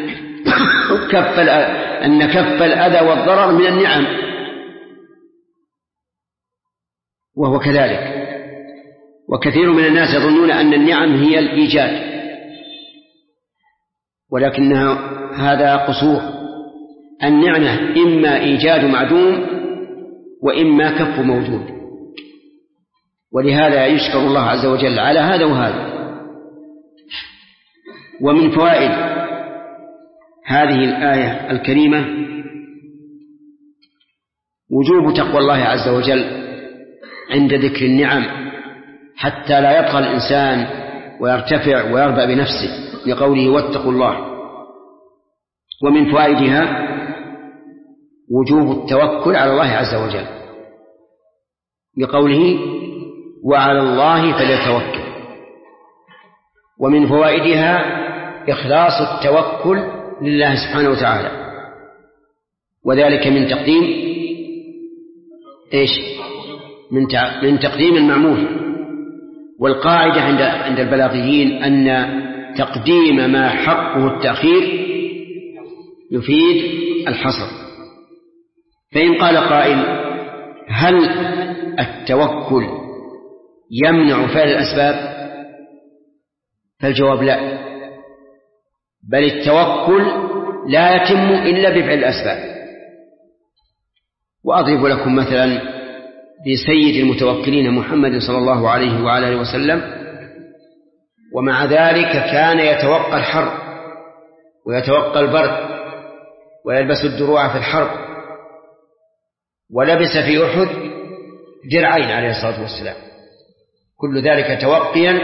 Speaker 1: كف الأذى والضرر من النعم، وهو كذلك. وكثير من الناس يظنون أن النعم هي الإيجاد، ولكن هذا قصور. النعمة إما إيجاد معدوم وإما كف موجود، ولهذا يشكر الله عز وجل على هذا وهذا. ومن فوائد هذه الآية الكريمة وجوب تقوى الله عز وجل عند ذكر النعم، حتى لا يطغى الإنسان ويرتفع ويربأ بنفسه، لقوله واتقوا الله. ومن فوائدها وجوب التوكل على الله عز وجل، لقوله وعلى الله فليتوكل. ومن فوائدها إخلاص التوكل لله سبحانه وتعالى، وذلك من تقديم من تقديم المعمول. والقاعدة عند البلاغيين أن تقديم ما حقه التأخير يفيد الحصر. فإن قال قائل هل التوكل يمنع فعل الأسباب؟ فالجواب لا، بل التوكل لا يتم إلا بفعل الأسباب. وأضرب لكم مثلا بسيد المتوكلين محمد صلى الله عليه وعلى آله وسلم، ومع ذلك كان يتوقى الحر ويتوقى البرد ويلبس الدروع في الحرب، ولبس في أحد درعين عليه الصلاة والسلام، كل ذلك توقيا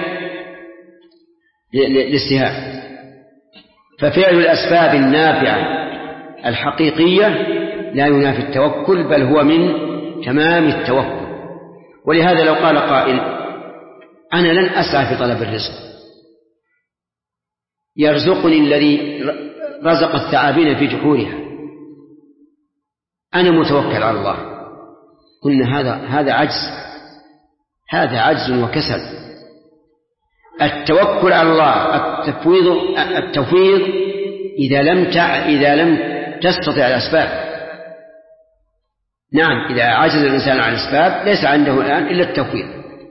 Speaker 1: للسهام. ففعل الأسباب النافعة الحقيقية لا ينافي التوكل، بل هو من تمام التوكل. ولهذا لو قال قائل أنا لن أسعى في طلب الرزق، يرزقني الذي رزق الثعابين في جحورها، أنا متوكل على الله، قلنا هذا عجز وكسل. التوكل على الله التفويض إذا لم تستطع الأسباب. نعم، إذا عجز الإنسان عن الأسباب ليس عنده الآن إلا التفويض.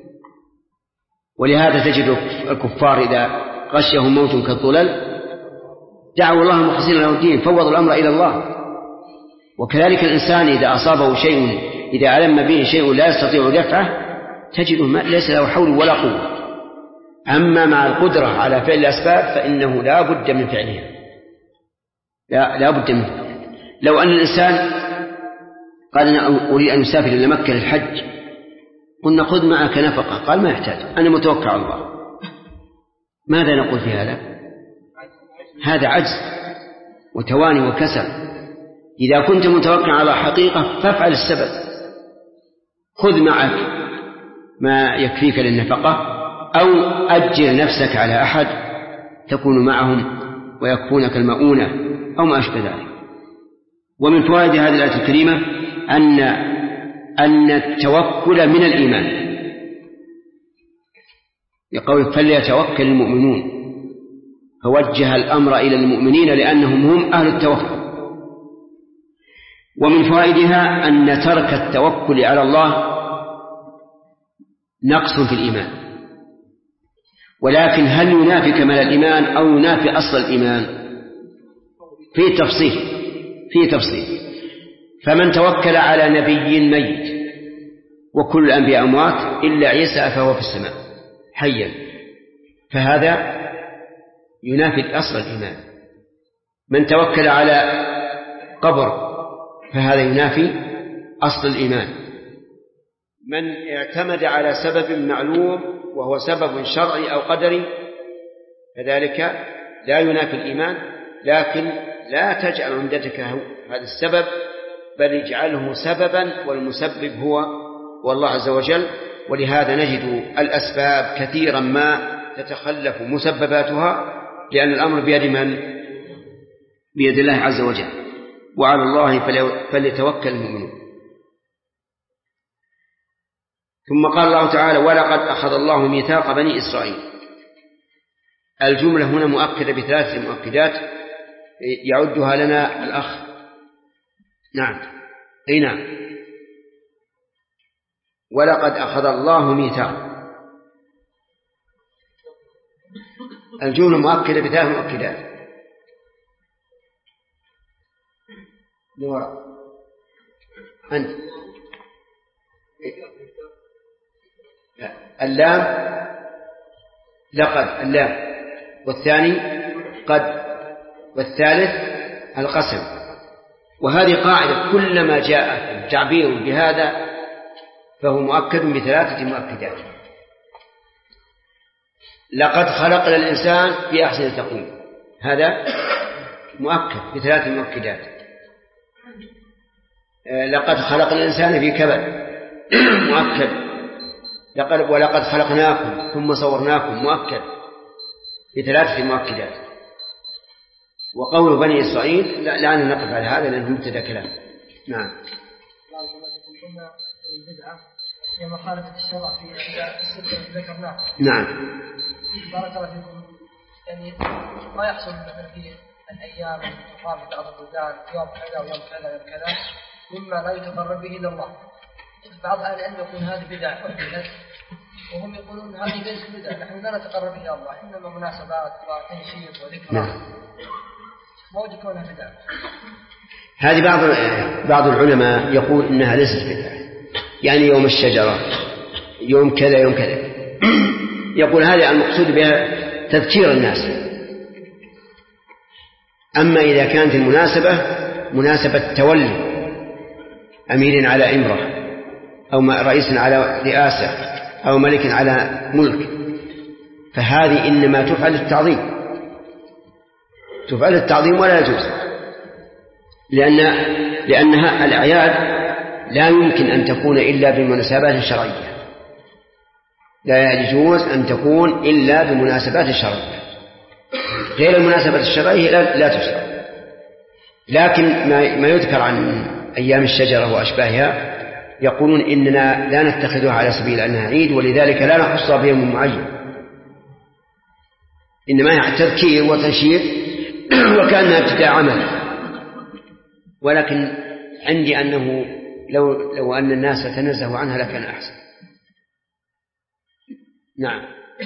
Speaker 1: ولهذا تجد الكفار إذا غشهم موت كالظلل دعوا الله مخلصين له الدين، فوضوا الأمر إلى الله. وكذلك الإنسان إذا أصابه شيء، إذا علم به شيء لا يستطيع دفعه، تجده ليس له حول ولا قوة. أما مع القدرة على فعل الأسباب فإنه لا بد من فعلها، لا بد منه. لو أن الإنسان قال أنا أريد أن أسافر إلى مكة للحج، قلنا خذ معك نفقة، قال ما يحتاج، أنا متوكل على الله. ماذا نقول في هذا؟ هذا عجز وتواني وكسل. إذا كنت متوكل على حقيقة فافعل السبب، خذ معك ما يكفيك للنفقة، أو أجر نفسك على أحد تكون معهم ويكفونك المؤونة أو ما أشبه ذلك. ومن فوائد هذه الآية الكريمة أن التوكل من الإيمان، يقول فليتوكل المؤمنون، فوجه الأمر إلى المؤمنين لأنهم هم أهل التوكل. ومن فوائدها أن ترك التوكل على الله نقص في الإيمان، ولكن هل ينافي كمال الإيمان أو ينافي أصل الإيمان؟ فيه تفصيل. فمن توكل على نبي ميت، وكل الأنبياء أموات إلا عيسى فهو في السماء حيا، فهذا ينافي أصل الإيمان. من توكل على قبر فهذا ينافي أصل الإيمان. من اعتمد على سبب معلوم وهو سبب شرعي أو قدري فذلك لا ينافي الإيمان، لكن لا تجعل عمدتك هذا السبب، بل اجعله سببا والمسبب هو والله عز وجل. ولهذا نجد الأسباب كثيرا ما تتخلف مسبباتها، لأن الأمر بيد من؟ بيد الله عز وجل، وعلى الله فليتوكل المؤمنون. ثم قال الله تعالى ولقد أخذ الله ميثاق بني إسرائيل. الجملة هنا مؤكدة بثلاث مؤكدات يعدها لنا الأخ. نعم أي نعم، ولقد أخذ الله ميثاق، الجملة مؤكدة بثلاث مؤكدات. لوراء أنت اللام لقد اللام، والثاني قد، والثالث القسم. وهذه قاعدة كلما جاء تعبير بهذا فهو مؤكد بثلاثة مؤكدات. لقد خلقنا الإنسان في أحسن تقويم، هذا مؤكد بثلاث مؤكدات. لقد خلقنا الإنسان في كبد مؤكد. ولقد خلقناكم ثم صورناكم مؤكد بثلاثة مؤكدات. وقول بني إسرائيل لا نقف على هذا لأنه مبتدأ كلام. نعم.
Speaker 6: قلنا البدعة هي مخالفة الشرع في الستة التي ذكرناها.
Speaker 1: نعم.
Speaker 6: بارك الله فيكم. يعني ما يحصل مثلا في الأيام المقام في بعض البلدان يوم كذا ويوم كذا ويوم كذا مما لا يتقرب به إلى الله. بعض أهل العلم يقول هذه بدعة أحدثت، وهم يقولون هذه ليست بدعة، نحن لا نتقرب إلى الله، إنما مناسبات وتنشيط وذكرى.
Speaker 1: نعم.
Speaker 6: ما وجه كونها بدعة؟
Speaker 1: هذه بعض العلماء يقول إنها ليست بدعة، يعني يوم الشجرة يوم كذا يوم كذا، يقول هذه المقصود بها تذكير الناس. أما إذا كانت المناسبة مناسبة تولي أمير على إمرة أو رئيس على رئاسة أو ملك على ملك، فهذه إنما تفعل التعظيم ولا يجوز، لأنها الأعياد لا يمكن أن تكون إلا بمناسبات شرعية، لا يجوز أن تكون إلا بمناسبات شرعية، غير المناسبة الشرعية لا تشرع. لكن ما يذكر عن أيام الشجرة وأشباهها يقولون إننا لا نتخذها على سبيل أنها عيد، ولذلك لا نخصها بيوم معين، إنما هي تذكير وتنشيط وكأنها ابتداء عمل. ولكن عندي أنه لو أن الناس تنزهوا عنها لكان أحسن. نعم.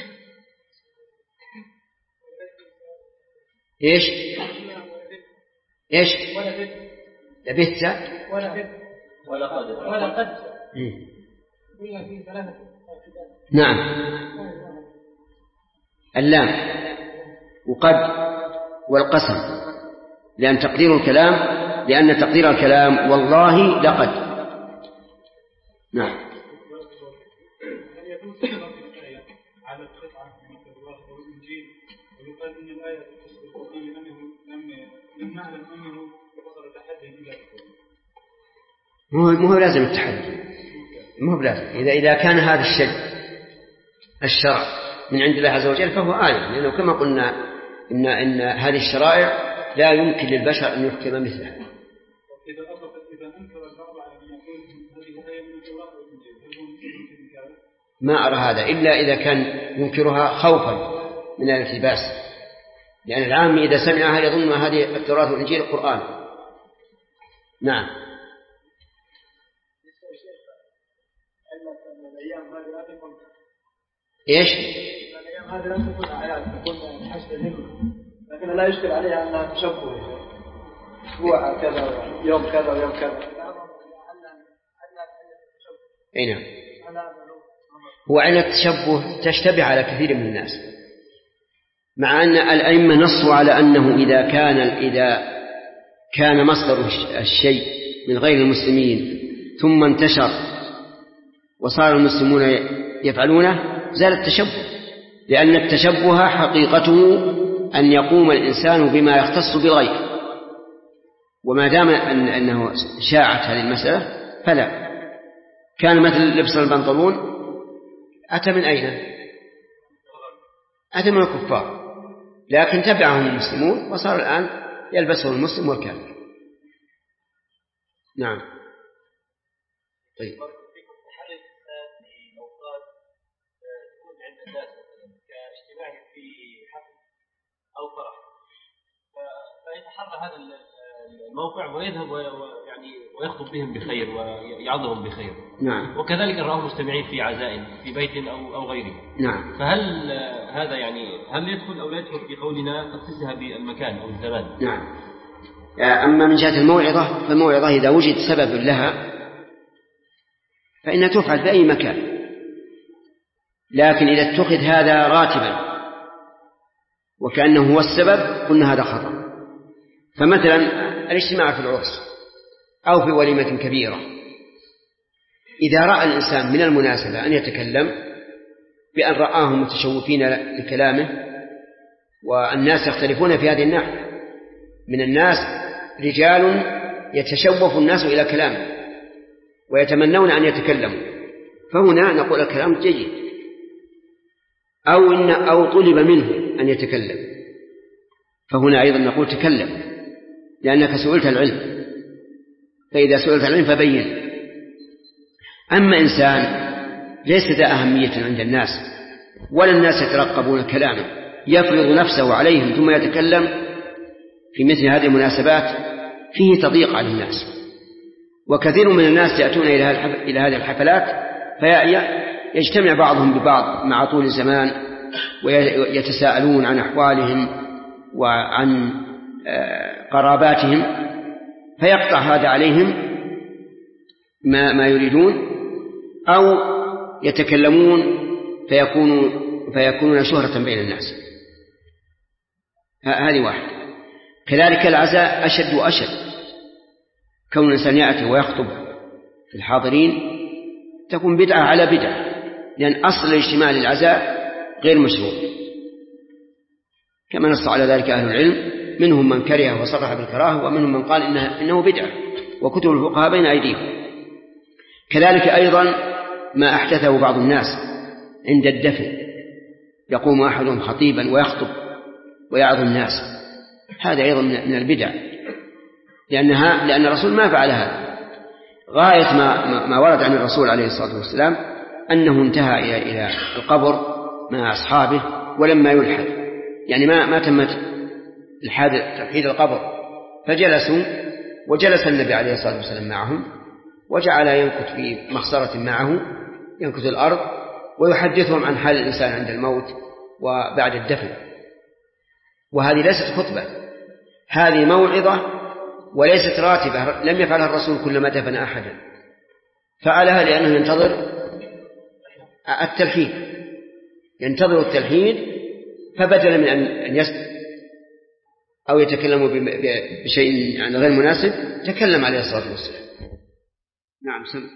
Speaker 1: إيش لبثت
Speaker 3: ولقد
Speaker 1: نعم اللام وقد والقسم، لأن تقدير الكلام لأن تقدير الكلام والله لقد. نعم.
Speaker 4: هل يكون استدراك الآية على القطعة من التوراة والإنجيل ويقال إن الآية تخص القرآن لأنه لم نعلم أنه وصل تحدي إلى
Speaker 1: مو لازم التحدي، مو بلازم. إذا كان هذا الشيء الشرع من عند الله عز وجل فهو آية، لأنه كما قلنا إن هذه الشرائع لا يمكن للبشر أن يحكم مثلها. ما أرى هذا إلا إذا كان ينكرها خوفا من الالتباس، لأن العام إذا سمعها يظن هذه التوراة والإنجيل القرآن. نعم. إيش؟
Speaker 3: الأيام هذه لا تكون أعياد، تكون حسب الذكر، لكن لا يشكل عليها أنها تشبه أسبوع كذا يوم كذا ويوم كذا.
Speaker 1: أي نعم. هو علة التشبه تشتبه على كثير من الناس، مع أن الأئمة نصوا على أنه إذا كان مصدر الشيء من غير المسلمين ثم انتشر وصار المسلمون يفعلونه زال التشبه، لأن التشبه حقيقته أن يقوم الإنسان بما يختص بالغير، وما دام أنه شاعت هذه المسألة فلا. كان مثل لبس البنطلون أتى من أين؟ أتى من الكفار، لكن تبعهم المسلمون وصار الآن يلبسه المسلم والكافر. نعم. طيب.
Speaker 7: أو فرح فيتحرى هذا الموقع ويذهب يعني ويخطب بهم بخير ويعظهم بخير.
Speaker 1: نعم.
Speaker 7: وكذلك رأوا مستمعين في عزائم في بيت أو غيره.
Speaker 1: نعم.
Speaker 7: فهل هذا يعني هل يدخل أو لا يدخل في قولنا تخصيصها بالمكان أو الزمان؟
Speaker 1: نعم. أما من جهة الموعظة فالموعظة إذا وجد سبب لها فإنها تفعل بأي مكان، لكن إذا اتخذ هذا راتبا وكأنه هو السبب قلنا هذا خطأ. فمثلا الاجتماع في العرس أو في وليمة كبيرة، إذا رأى الإنسان من المناسبة أن يتكلم بأن رآهم متشوفين لكلامه، والناس يختلفون في هذه الناحية، من الناس رجال يتشوف الناس إلى كلامه ويتمنون أن يتكلموا، فهنا نقول الكلام جيد، أو طلب منه أن يتكلم، فهنا أيضا نقول تكلم لأنك سئلت العلم، فإذا سئلت العلم فبين. أما إنسان ليس ذا أهمية عند الناس ولا الناس يترقبون كلامه يفرض نفسه عليهم ثم يتكلم في مثل هذه المناسبات فيه تضييق على الناس. وكثير من الناس يأتون إلى هذه الحفلات فيجتمع بعضهم ببعض مع طول الزمان ويتساءلون عن أحوالهم وعن قراباتهم، فيقطع هذا عليهم ما يريدون، أو يتكلمون فيكونون شهرة بين الناس. هذه واحد. كذلك العزاء أشد وأشد، كون الإنسان يأتي ويخطب في الحاضرين تكون بدعة على بدعة، لأن أصل الاجتماع للعزاء غير مشروع، كما نص على ذلك أهل العلم، منهم من كره وصرح بالكراهة ومنهم من قال إنه بدعة، وكتب الفقهاء بين أيديهم. كذلك أيضا ما أحدثه بعض الناس عند الدفن، يقوم أحدهم خطيبا ويخطب ويعظ الناس، هذا أيضا من البدع، لأن الرسول ما فعل هذا. غاية ما ورد عن الرسول عليه الصلاة والسلام أنه انتهى إلى القبر مع أصحابه ولما يلحد، يعني ما تمت تلحيد القبر، فجلسوا وجلس النبي عليه الصلاة والسلام معهم وجعل ينكت في مخصرة معه، ينكت الأرض ويحدثهم عن حال الإنسان عند الموت وبعد الدفن. وهذه ليست خطبة، هذه موعظة وليست راتبة، لم يفعلها الرسول كلما دفن أحدا، فعلها لأنه ينتظر التلحيد، ينتظر التلحيد، فبدل من أن يسكت أو يتكلم بشيء يعني غير مناسب تكلم عليه الصلاة والسلام. نعم سمع.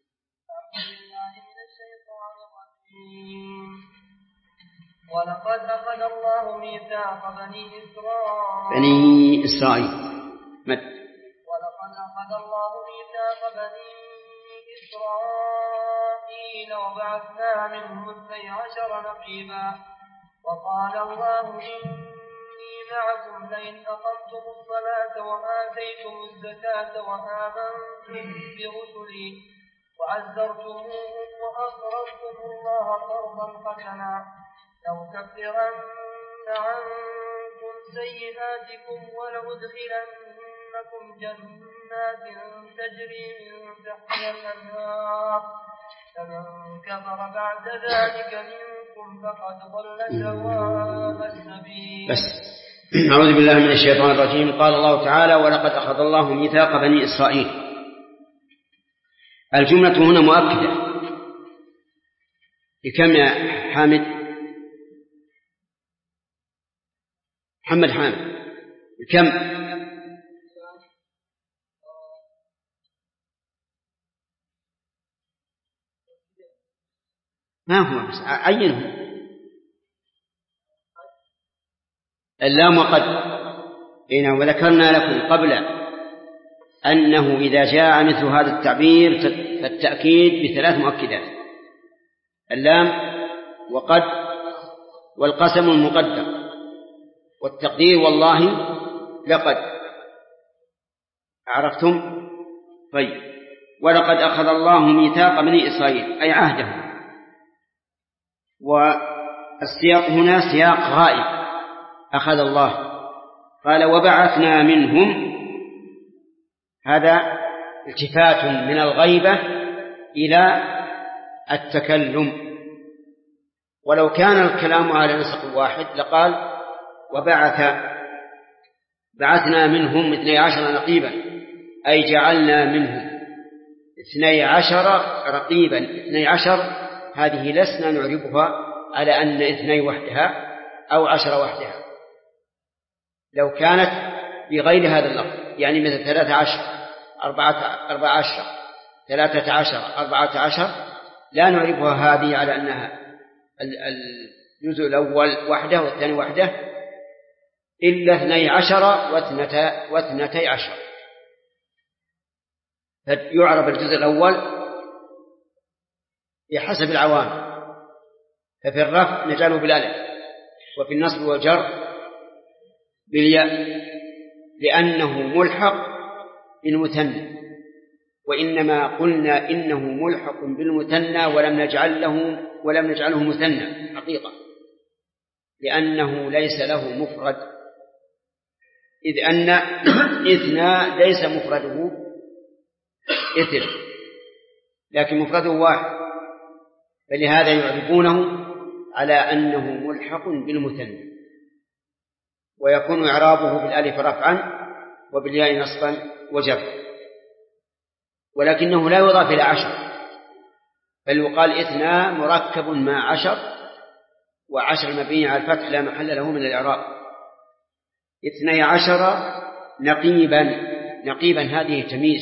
Speaker 6: ولقد أخذ الله ميثاق بني
Speaker 1: إسرائيل
Speaker 6: ولقد أخذ الله ميثاق بني إسرائيل وبعثنا منهم 12 نقيبا وقال الله إني معكم لئن أقمتم الصلاة وآتيتم الزكاة وآمنتم برسلي وعزرتموهم وأقرضتم الله قرضا حسنا لأكفرن عنكم سيئاتكم ولأدخلنكم جنات تجري من تحتها الأنهار فمن كفر بعد ذلك منكم فقد ضل سواء السبيل.
Speaker 1: بس أعوذ بالله من الشيطان الرجيم. قال الله تعالى ولقد أخذ الله ميثاق بني إسرائيل. الجملة هنا مؤكدة بكم يا محمد حامد بكم؟ ما هو بس عينه اللام وقد إنه وذكرنا لكم قبل أنه إذا جاء مثل هذا التعبير فالتأكيد بثلاث مؤكدات: اللام وقد والقسم المقدر والتقدير والله لقد. عرفتم؟ طيب. ولقد أخذ الله ميثاق بني إسرائيل أي عهدهم، والسياق هنا سياق غائب. أخذ الله قال وبعثنا منهم، هذا التفات من الغيبة إلى التكلم. ولو كان الكلام على نسق واحد لقال بعثنا منهم 12 نقيبا أي جعلنا منهم 12 رقيبا. 12 هذه لسنا نعربها على أن 2 وحدها أو 10 وحدها. لو كانت بغير هذا اللفظ يعني مثل 13 14 13 14 لا نعربها هذه على أنها الجزء الأول وحده والثاني وحده، إلا 12 و12. فيعرب الجزء الأول بحسب العوامل، ففي الرفع نجعله بالألف، وفي النصب والجر بالياء، لأنه ملحق بالمثنى. وإنما قلنا إنه ملحق بالمثنى ولم نجعله مثنى حقيقة، لأنه ليس له مفرد، إذ أن 2 ليس مفرده 2 لكن مفرده 1، فلهذا يعرفونه على أنه ملحق بالمثنى، ويكون إعرابه بالألف رفعا وبالياء نصبا وجرا، ولكنه لا يضاف إلى 10، بل يقال 2 مركب مع 10، و10 مبني على الفتح لا محل له من الإعراب. 12 نقيبا هذه تمييز،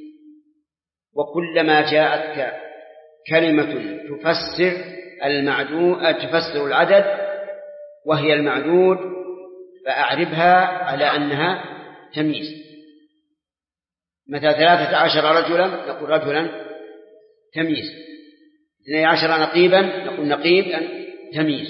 Speaker 1: وكلما جاءتك كلمة تفسر العدد وهي المعدود فأعربها على أنها تمييز. مثلا 13 رجلا نقول رجلا تمييز، 12 نقيبا نقول نقيب تمييز.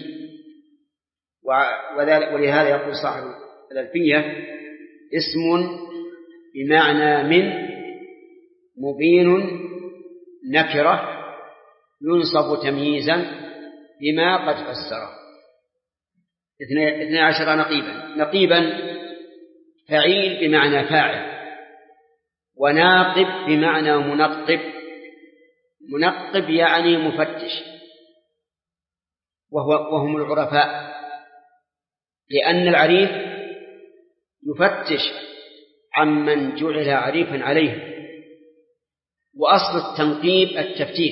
Speaker 1: ولهذا يقول صاحب الألفية اسم بمعنى من مبين نكرة ينصب تمييزا بما قد فسره. 12 نقيبا فعيل بمعنى فاعل، وناقب بمعنى منقب يعني مفتش، وهم العرفاء، لأن العريف يفتش عمن جعل عريفا عليه، وأصل التنقيب التفتيش.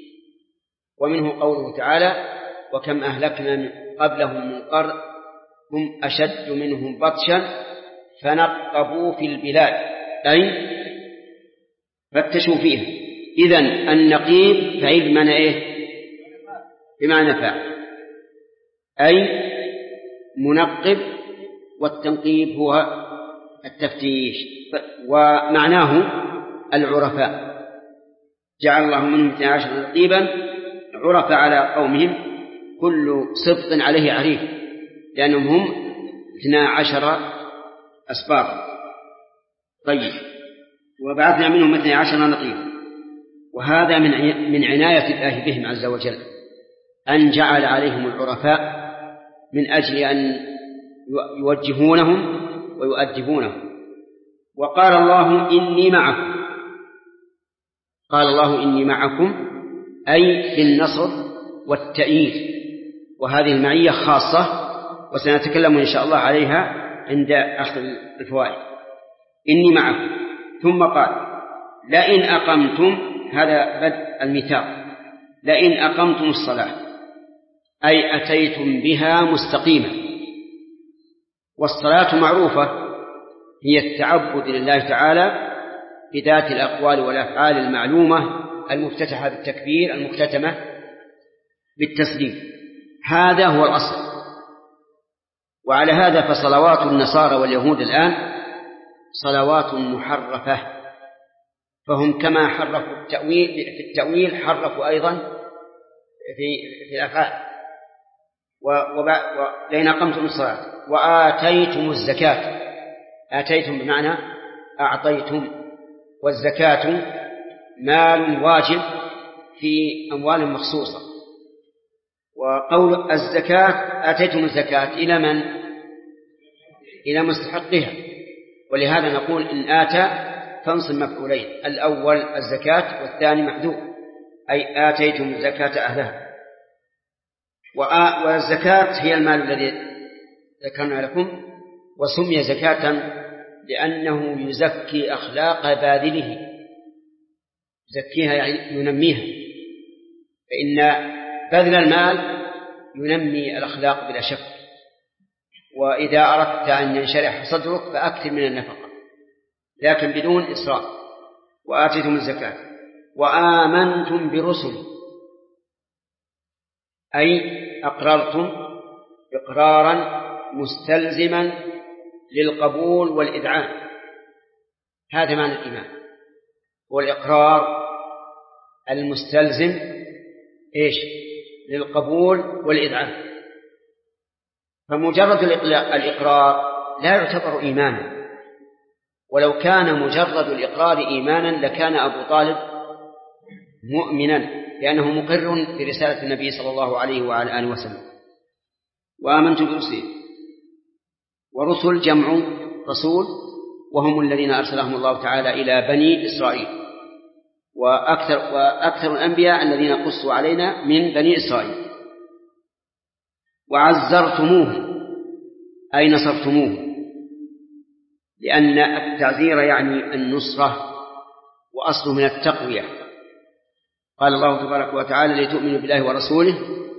Speaker 1: ومنه قوله تعالى وكم أهلكنا قبلهم من قرن هم أشد منهم بطشا فنقبوا في البلاد، أي فتشوا فيها. إذن النقيب فعيل بمعنى إيه؟ بمعنى فاعل، أي منقب، والتنقيب هو التفتيش، ومعناه العرفاء. جعل الله منهم 12 نقيبا عرف على قومهم، كل سبط عليه عريف، لأنهم هم 12 أسباط. طيب، وبعثنا منهم 12 نقيبا. وهذا من عناية الله بهم عز وجل، أن جعل عليهم العرفاء من أجل أن يوجهونهم ويؤدبونهم. وقال الله إني معكم، قال الله إني معكم أي في النصر والتأييد، وهذه المعية خاصة وسنتكلم إن شاء الله عليها عند أخذ الفوائد. إني معكم. ثم قال لئن أقمتم، هذا بدء الميثاق، لئن أقمتم الصلاة أي أتيتم بها مستقيمة. والصلاة معروفة هي التعبد لله تعالى بذات الأقوال والأفعال المعلومة المفتتحة بالتكبير المختتمة بالتسليم، هذا هو الأصل. وعلى هذا فصلوات النصارى واليهود الآن صلوات محرفة، فهم كما حرفوا في التأويل حرفوا أيضا في الأفعال. لئن أقمتم الصلاة وآتيتم الزكاة، آتيتم بمعنى أعطيتم، والزكاة مال واجب في أموال مخصوصة. وقول الزكاة آتيتم الزكاة إلى من؟ إلى مستحقها. ولهذا نقول إن آتى تنصب مفعولين، الأول الزكاة والثاني محذوف، أي آتيتم الزكاة أهلها. والزكاة هي المال الذي ذكرنا لكم، وسمي زكاة لأنه يزكي أخلاق باذله، يزكيها يعني ينميها، فإن بذل المال ينمي الأخلاق بلا شك. وإذا أردت أن ينشرح صدرك فأكثر من النفقة، لكن بدون إسراف. وآتيتم الزكاة وآمنتم برسل، أي أقررتم إقرارا مستلزما للقبول والإذعان. هذا معنى الإيمان، هو الإقرار المستلزم إيش؟ للقبول والإذعان. فمجرد الإقرار لا يعتبر إيمانا، ولو كان مجرد الإقرار إيمانا لكان أبو طالب مؤمنا، لأنه مقر برسالة النبي صلى الله عليه وعلى آله وسلم. وآمنتم برسله، ورسل جمع رسول، وهم الذين أرسلهم الله تعالى إلى بني إسرائيل، وأكثر الأنبياء الذين قصوا علينا من بني إسرائيل. وعزرتموه أي نصرتموه، لأن التعزير يعني النصرة، وأصله من التقوية. قال الله تبارك وتعالى لتؤمنوا بالله ورسوله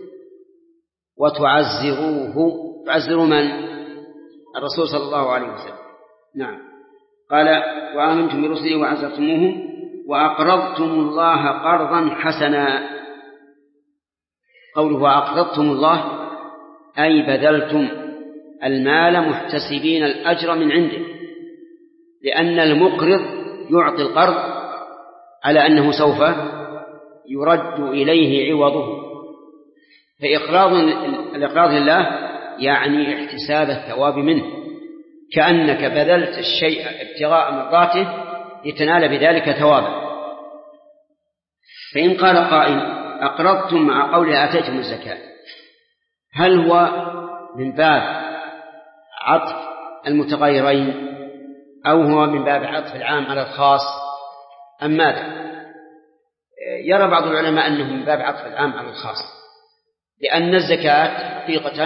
Speaker 1: وتعزروه. تعزروا من؟ الرسول صلى الله عليه وسلم. نعم. قال وآمنتم برسله وعزرتموه وأقرضتم الله قرضا حسنا. قوله وأقرضتم الله أي بذلتم المال محتسبين الأجر من عنده، لأن المقرض يعطي القرض على أنه سوف يرد إليه عوضه. فالإقراض لله يعني احتساب الثواب منه، كأنك بذلت الشيء ابتغاء مرضاته لتنال بذلك ثوابا. فإن قال قائل أقرضتم مع قوله آتيتم الزكاة، هل هو من باب عطف المتغيرين أو هو من باب عطف العام على الخاص أم ماذا؟ يرى بعض العلماء أنه من باب عطف العام على الخاص، لأن الزكاة حقيقة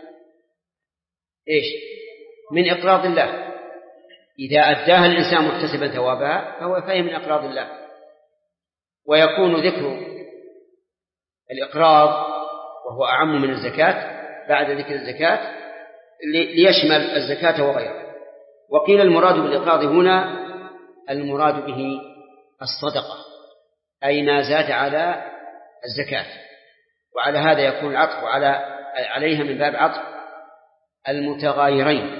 Speaker 1: إيش؟ من إقراض الله، إذا أداها الإنسان محتسبا ثوابها فهي من إقراض الله. ويكون ذكر الإقراض وهو أعم من الزكاة بعد ذكر الزكاة ليشمل الزكاة وغيرها. وقيل المراد بالإقراض هنا المراد به الصدقة، أي ما زاد على الزكاة، وعلى هذا يكون العطف عليها من باب عطف المتغايرين.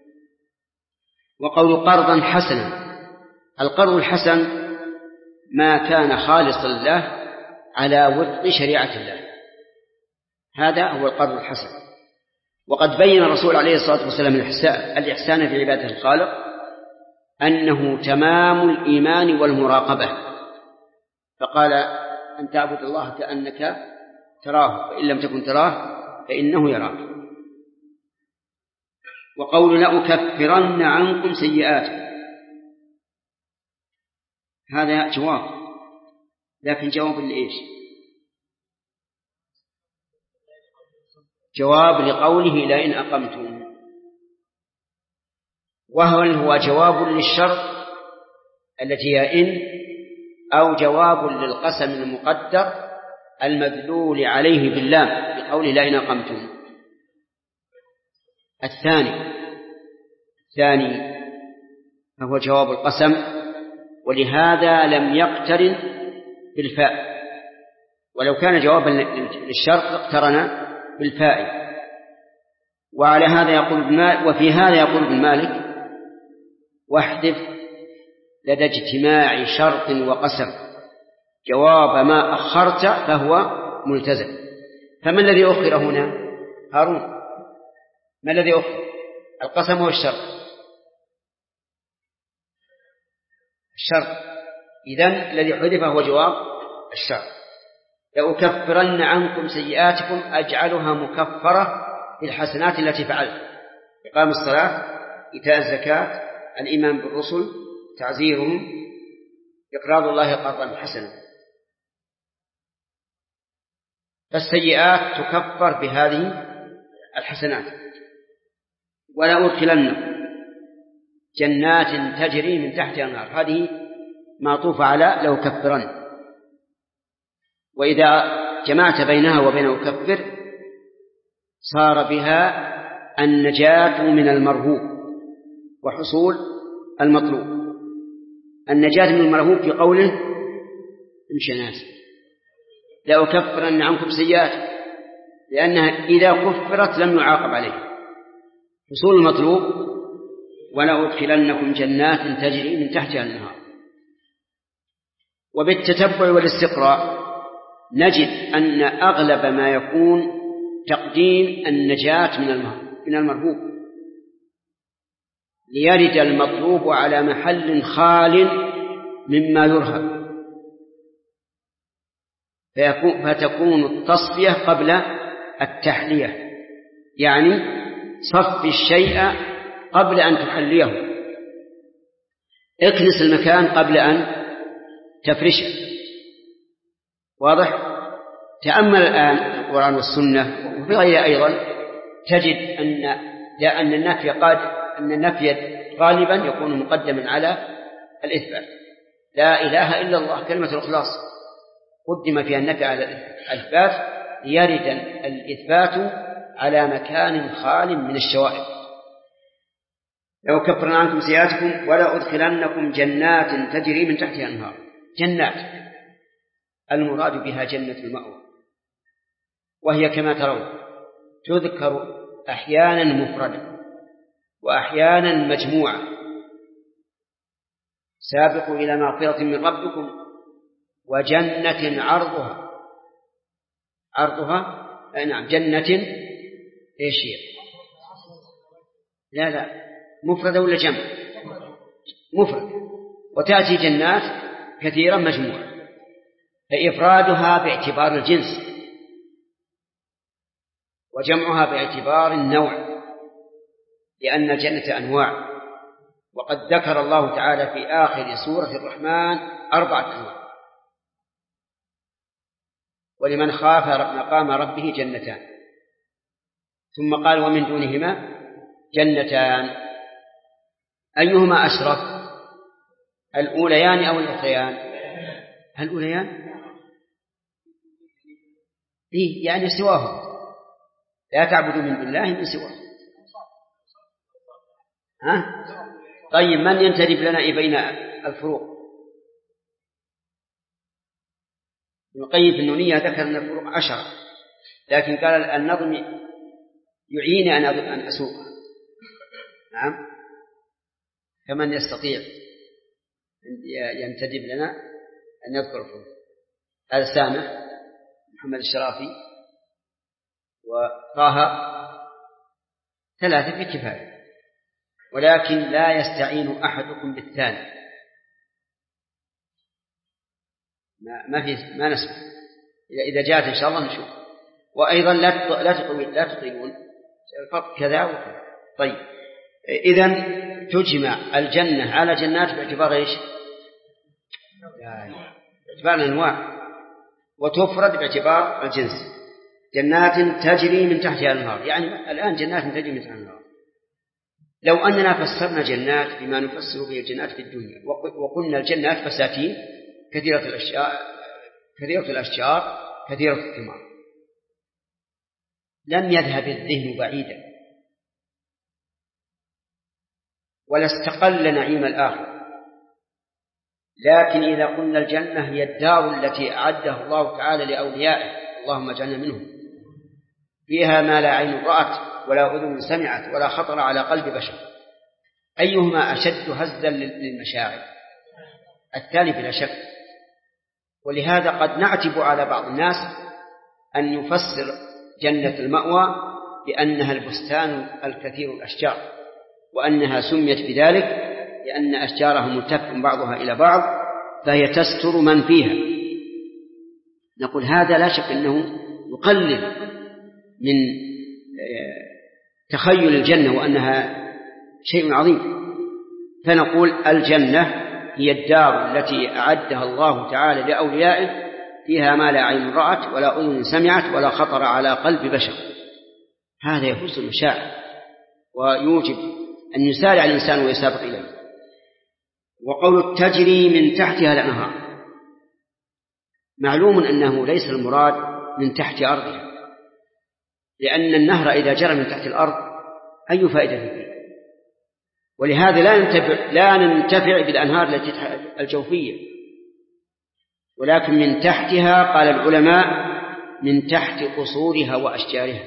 Speaker 1: وقول قرضا حسنا، القرض الحسن ما كان خالصا لله على وفق شريعة الله، هذا هو القرض الحسن. وقد بين الرسول عليه الصلاة والسلام الإحسان في عبادة الخالق أنه تمام الإيمان والمراقبة، فقال أن تعبد الله كأنك تراه فإن لم تكن تراه فإنه يراك. وقول لأكفرن عنكم سيئاتكم، هذا جواب، لكن جواب لإيش؟ جواب لقوله لئن أقمتم، وهو جواب للشرط التي هي إن، أو جواب للقسم المقدر المدلول عليه باللام بقوله لئن أقمتم. الثاني فهو جواب القسم، ولهذا لم يقترن بالفاء، ولو كان جوابا للشرط اقترن بالفاء. وعلى هذا يقول وفي هذا يقول ابن مالك واحذف لدى اجتماع شرط وقسم جواب ما أخرت فهو ملتزم. فما الذي أخر هنا؟ هارون، ما الذي أخر؟ القسم والشرط. الشرط إذن الذي حذف هو جواب الشرط. لأكفرن عنكم سيئاتكم أجعلها مكفرة بالحسنات التي فعلت: إقام الصلاة، إيتاء الزكاة، الإيمان بالرسل، تعزيرهم، إقراض الله قرضا حسنا. فالسيئات تكفر بهذه الحسنات. ولا أدخلنكم جنات تجري من تحتها الأنهار، هذه معطوفة على لو كفرن، وإذا جمعت بينها وبين أكفر صار بها النجاة من المرهوب وحصول المطلوب. النجاة من المرهوب في قوله امشي ناس لأكفرن عنكم سيئات، لأنها إذا كفرت لم يعاقب عليه. حصول المطلوب ولا أدخلنكم جنات تجري من تحتها الأنهار. وبالتتبع والاستقراء نجد أن أغلب ما يكون تقديم النجاة من المرهوب، ليرد المطلوب على محل خال مما يرهب، فتكون التصفية قبل التحلية، يعني صف الشيء قبل أن تحليه، اكنس المكان قبل أن تفرشه. واضح؟ تأمل الآن القرآن والسنة وفي غيرها أيضا تجد أن النفي غالبا يكون مقدما على الإثبات. لا إله إلا الله كلمة الإخلاص قدم فيها النفي على الإثبات ليرد الإثبات على مكان خال من الشوائب. لو كفرنا عنكم سيئاتكم ولا أدخلنكم جنات تجري من تحتها الأنهار. جنات المراد بها جنة المأوى، وهي كما ترون تذكر أحيانا مفردة وأحيانا مجموعة. سابقوا إلى مغفرة من ربكم وجنة عرضها نعم جنة ايش هي؟ لا مفردة ولا جمع؟ مفرد. وتأتي جنات كثيرا مجموعة، فإفرادها باعتبار الجنس وجمعها باعتبار النوع، لأن الجنة أنواع. وقد ذكر الله تعالى في آخر سورة الرحمن 4 أنواع: ولمن خاف مقام ربه جنتان، ثم قال ومن دونهما جنتان، أيهما أشرف؟ الأوليان أو الأخريان؟ الأوليان يعني سواهم، لا تعبدوا من دون الله من سواه. ها؟ طيب من ينتدب لنا بين الفروق؟ ابن القيم في النونية ذكر أن الفروق 10، لكن قال النظم يعيني أن أسوق. نعم، فمن يستطيع ينتدب لنا أن يذكر الفروق؟ هذا سامح، محمد الشرافي، وطه، 3 بكفاية، ولكن لا يستعين أحدكم بالثاني، ما نسمع. إذا جاءت إن شاء الله نشوف. وأيضا لا تطيلون الفرق كذا وكذا. طيب، إذن تجمع الجنة على جنات باعتبار إيش؟ باعتبار الأنواع، وتفرد باعتبار الجنس. جنات تجري من تحتها الأنهار، يعني الآن جنات تجري من تحتها الأنهار. لو أننا فسرنا جنات بما نفسر به الجنات في الدنيا، وقلنا الجنات فساتين كثيرة الأشجار كثيرة الثمار، لم يذهب الذهن بعيدا ولا استقل نعيم الآخر. لكن إذا قلنا الجنة هي الدار التي أعدها الله تعالى لأوليائه، اللهم اجعلنا منهم، فيها ما لا عين رأت ولا أذن سمعت ولا خطر على قلب بشر، أيهما أشد هزا للمشاعر؟ الثاني بلا شك. ولهذا قد نعتب على بعض الناس أن يفسر جنة المأوى بأنها البستان الكثير الأشجار، وأنها سميت بذلك لأن أشجارها ملتف بعضها إلى بعض فهي تستر من فيها. نقول هذا لا شك أنه يقلل من تخيل الجنة وأنها شيء عظيم. فنقول الجنة هي الدار التي أعدها الله تعالى لأوليائه، فيها ما لا عين رأت ولا أذن سمعت ولا خطر على قلب بشر. هذا يفوز المشاعر ويوجب أن يسارع الإنسان ويسابق إليه. وقول تجري من تحتها الأنهار، معلوم أنه ليس المراد من تحت أرضها، لأن النهر إذا جرى من تحت الأرض أي فائدة فيه؟ ولهذا لا ننتفع بالأنهار الجوفية، ولكن من تحتها. قال العلماء من تحت قصورها وأشجارها.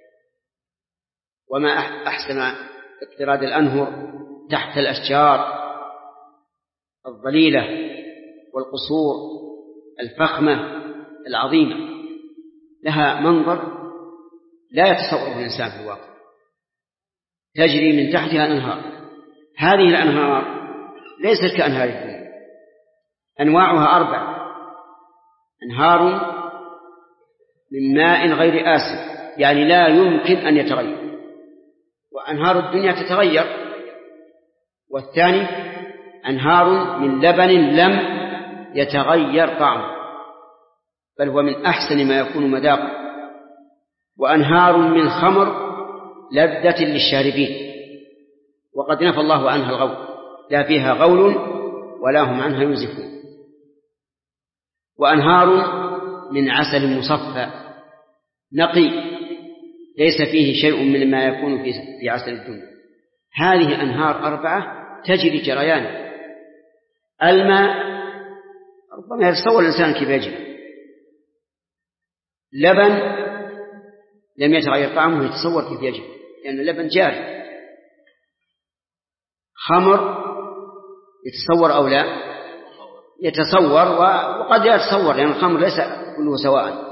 Speaker 1: وما أحسن اقتراد الأنهر تحت الأشجار الظليلة والقصور الفخمة العظيمة، لها منظر لا يتصوره الإنسان في الواقع. تجري من تحتها الأنهار. هذه الأنهار ليست كأنهار الدنيا، أنواعها 4: أنهار من ماء غير آسن، يعني لا يمكن أن يتغير، وأنهار الدنيا تتغير. والثاني أنهار من لبن لم يتغير طعمه بل هو من أحسن ما يكون مذاقا. وأنهار من خمر لذة للشاربين، وقد نفى الله عنها الغول، لا فيها غول ولا هم عنها ينزفون. وأنهار من عسل مصفى نقي ليس فيه شيء من ما يكون في عسل الدنيا. هذه أنهار 4 تجري جريانا. الماء ربما يتصور الإنسان كيف يجري، لبن لم يتغير طعمه يتصور كيف يجري لأن اللبن جاري. خمر يتصور أو لا يتصور، وقد يتصور لأن الخمر ليس كله سواء.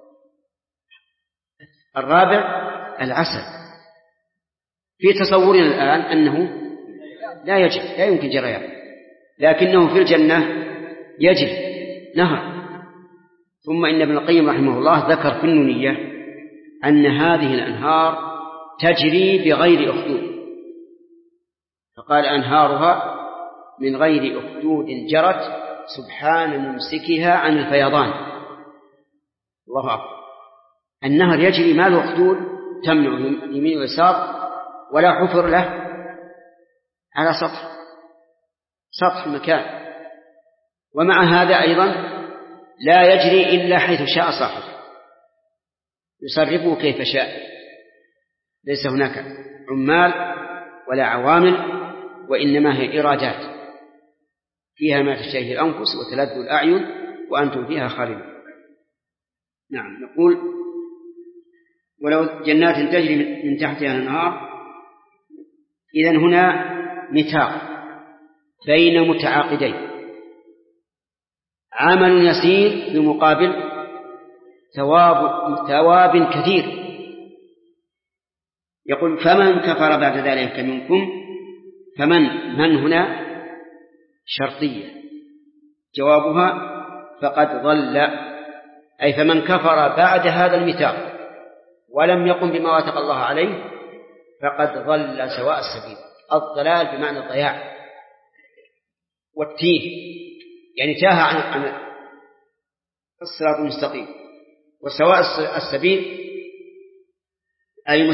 Speaker 1: الرابع العسل، في تصورنا الآن أنه لا يجري، لا يمكن جريان، لكنه في الجنة يجري نهر. ثم إن ابن القيم رحمه الله ذكر في النونية أن هذه الأنهار تجري بغير أخدود، فقال أنهارها من غير أخدود جرت سبحان ممسكها عن الفيضان. الله أكبر. النهر يجري ما له أخدود تمنع يمين ويسار ولا حفر له على سطح المكان. ومع هذا أيضا لا يجري إلا حيث شاء صاحبه، يصرفه كيف شاء، ليس هناك عمال ولا عوامل، وإنما هي إرادات فيها ما تشتهي الأنفس وتلذ الأعين وأنتم فيها خالدون. نعم. نقول ولو جنات تجري من تحتها الأنهار، إذن هنا ميثاق بين متعاقدين، عمل يسير بمقابل ثواب كثير. يقول فمن كفر بعد ذلك منكم، فمن هنا شرطية، جوابها فقد ضل، أي فمن كفر بعد هذا الميثاق ولم يقم بما وافق الله عليه فقد ضل سواء السبيل. الضلال بمعنى الضياع والتيه، يعني تاه عن الصراط المستقيم، وسواء السبيل أي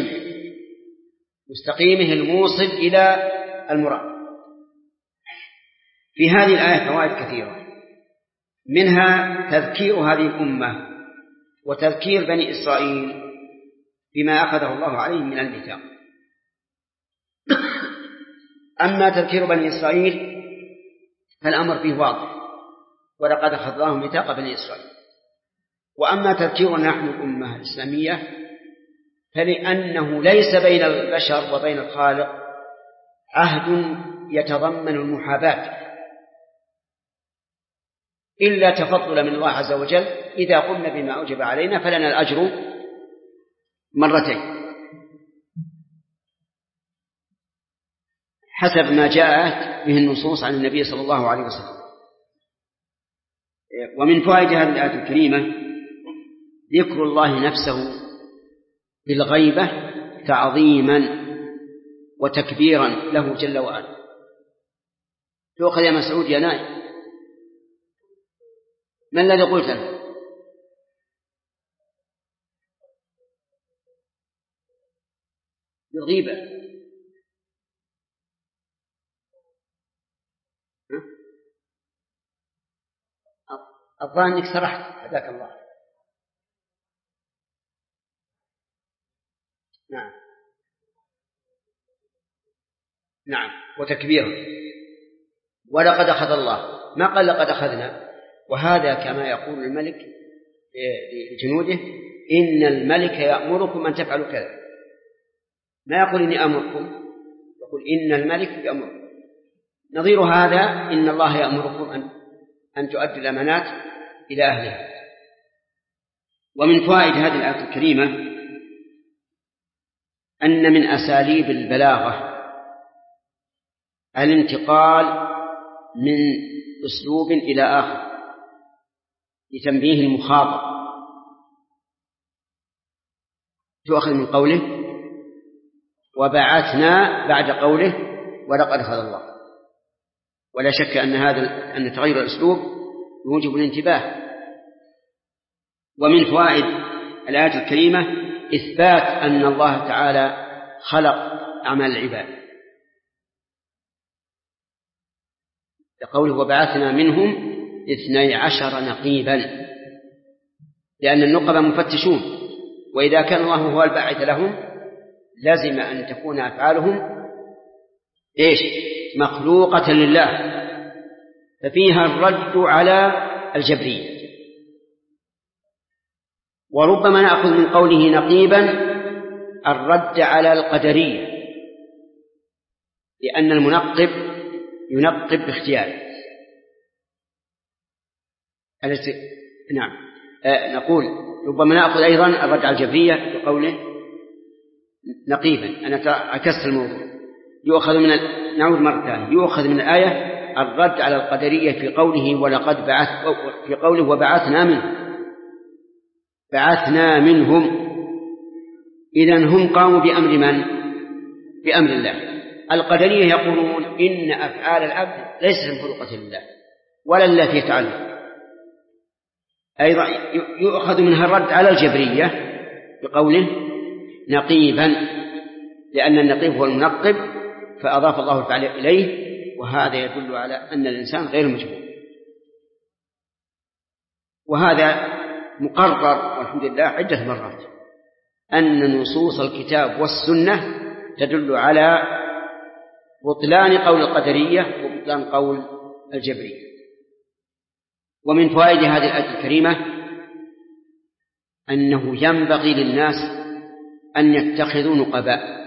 Speaker 1: مستقيمه الموصل إلى المراد. في هذه الآية فوائد كثيرة، منها تذكير هذه الأمة وتذكير بني إسرائيل بما أخذه الله عليهم من الميثاق. أما تذكير بني إسرائيل فالأمر فيه واضح، ولقد أخذ الله ميثاق بني إسرائيل. وأما تذكيرنا نحن الأمة الإسلامية فلأنه ليس بين البشر وبين الخالق عهد يتضمن المحاباة إلا تفضل من الله عز وجل. إذا قمنا بما أوجب علينا فلنا الأجر مرتين حسب ما جاءت به النصوص عن النبي صلى الله عليه وسلم. ومن فوائد هذه الآية الكريمة ذكر الله نفسه بالغيبة تعظيما وتكبيرا له جل وعلا. تؤخذ يا مسعود يا نائم، ما الذي قلت له؟ بالغيبة. الظاهر أنك سرحت، هداك الله. نعم وتكبيرا. ولقد أخذ الله، ما قال لقد أخذنا. وهذا كما يقول الملك لجنوده إن الملك يأمركم أن تفعلوا كذا، ما يقول إني أمركم، يقول إن الملك يأمركم. نظير هذا إن الله يأمركم أن تؤدوا الأمانات إلى أهلها. ومن فوائد هذه الآية الكريمة أن من أساليب البلاغة الانتقال من أسلوب إلى آخر لتنبيه المخاطب. تؤخذ من قوله وبعثنا بعد قوله ولقد أخذ الله. ولا شك أن تغير الأسلوب يوجب الانتباه. ومن فوائد الآية الكريمة إثبات أن الله تعالى خلق أعمال العباد، لقوله وبعثنا منهم 12 نقيبا، لأن النقبة مفتشون، وإذا كان الله هو الباعث لهم لازم أن تكون أفعالهم مخلوقة لله، ففيها الرد على الجبرية. وربما نأخذ من قوله نقيبا الرد على القدرية، لأن المنقب ينقب باختياره. نعم. نقول ربما نأخذ أيضا الرد على الجبرية بقوله نقيبا. أنا عكست الموضوع. نعود مرة ثانية. يؤخذ من الآية الرد على القدرية في قوله ولقد في قوله بعثنا منهم. إذن هم قاموا بأمر من؟ بأمر الله. القدرية يقولون إن أفعال العبد ليست مخلوقة لله ولا التي يتعلق. أيضا يؤخذ منها الرد على الجبرية بقوله نقيبا، لأن النقيب هو المنقب فأضاف الله تعالى إليه، وهذا يدل على أن الإنسان غير مجبور. وهذا مقرر والحمد لله عدة مرات أن نصوص الكتاب والسنة تدل على بطلان قول القدرية وبطلان قول الجبرية. ومن فوائد هذه الآية الكريمة أنه ينبغي للناس أن يتخذوا نقباء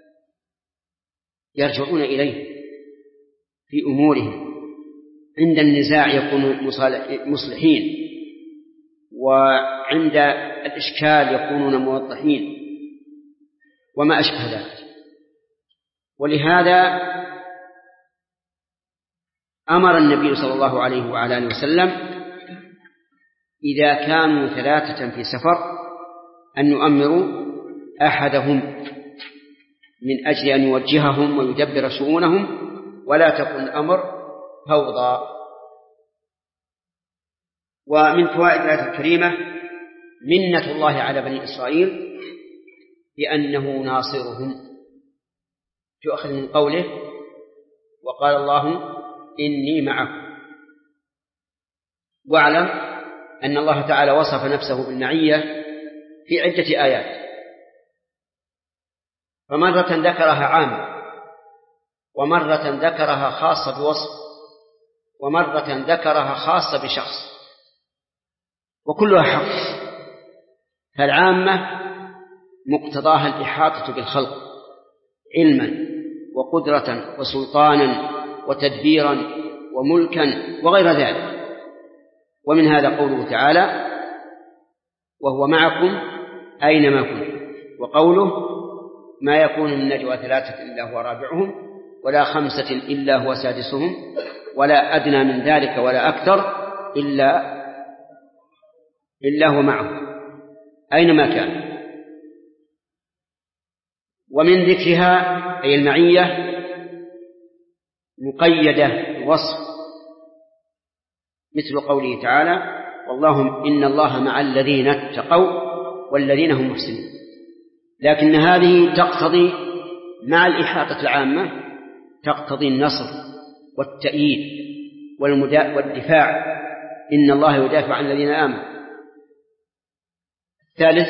Speaker 1: يرجعون إليه في أمورهم، عند النزاع يكونوا مصلحين، وعند الإشكال يكونون موضحين، وما أشبه ذلك. ولهذا أمر النبي صلى الله عليه وعلى آله وسلم إذا كانوا 3 في سفر أن يؤمروا أحدهم من أجل أن يوجههم ويدبر شؤونهم، ولا تكن الأمر فوضى. ومن فوائد الآية الكريمة منة الله على بني إسرائيل بأنه ناصرهم، تؤخذ من قوله وقال الله إني معكم. واعلم أن الله تعالى وصف نفسه بالمعية في عدة آيات، فمرة ذكرها عامة، ومرة ذكرها خاصة بوصف، ومرة ذكرها خاصة بشخص، وكلها حق. فالعامة مقتضاها الإحاطة بالخلق علما وقدرة وسلطانا وتدبيرا وملكا وغير ذلك. ومن هذا قوله تعالى وهو معكم أينما كنتم، وقوله ما يكون من نجوى 3 إلا هو رابعهم ولا 5 إلا هو سادسهم ولا أدنى من ذلك ولا أكثر إلا هو معهم أينما كان. ومن ذكرها أي المعية مقيدة بوصف، مثل قوله تعالى والله إن الله مع الذين اتقوا والذين هم محسنون. لكن هذه تقتضي مع الإحاطة العامة تقتضي النصر والتأييد والدفاع، إن الله يدافع عن الذين آمنوا. الثالث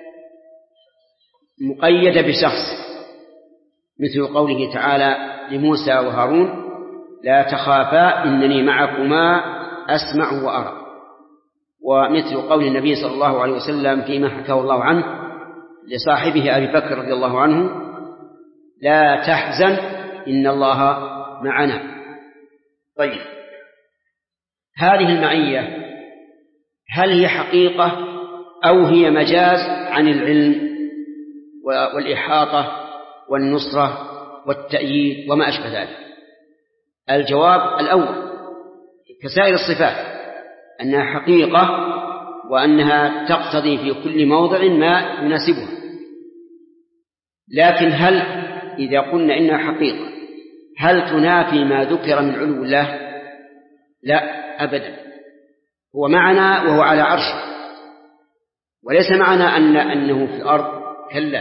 Speaker 1: مقيدة بشخص، مثل قوله تعالى لموسى وهارون لا تخافا إنني معكما أسمع وأرى. ومثل قول النبي صلى الله عليه وسلم فيما حكاه الله عنه لصاحبه أبي بكر رضي الله عنه لا تحزن إن الله معنا. طيب، هذه المعية هل هي حقيقة أو هي مجاز عن العلم والإحاطة والنصرة والتأييد وما أشبه ذلك؟ الجواب الأول كسائر الصفات أنها حقيقة وأنها تقتضي في كل موضع ما يناسبها. لكن هل إذا قلنا إنها حقيقة هل تنافي ما ذكر من علو الله؟ لا أبدا، هو معنا وهو على عرشه، وليس معنى أنه في الأرض، كلا،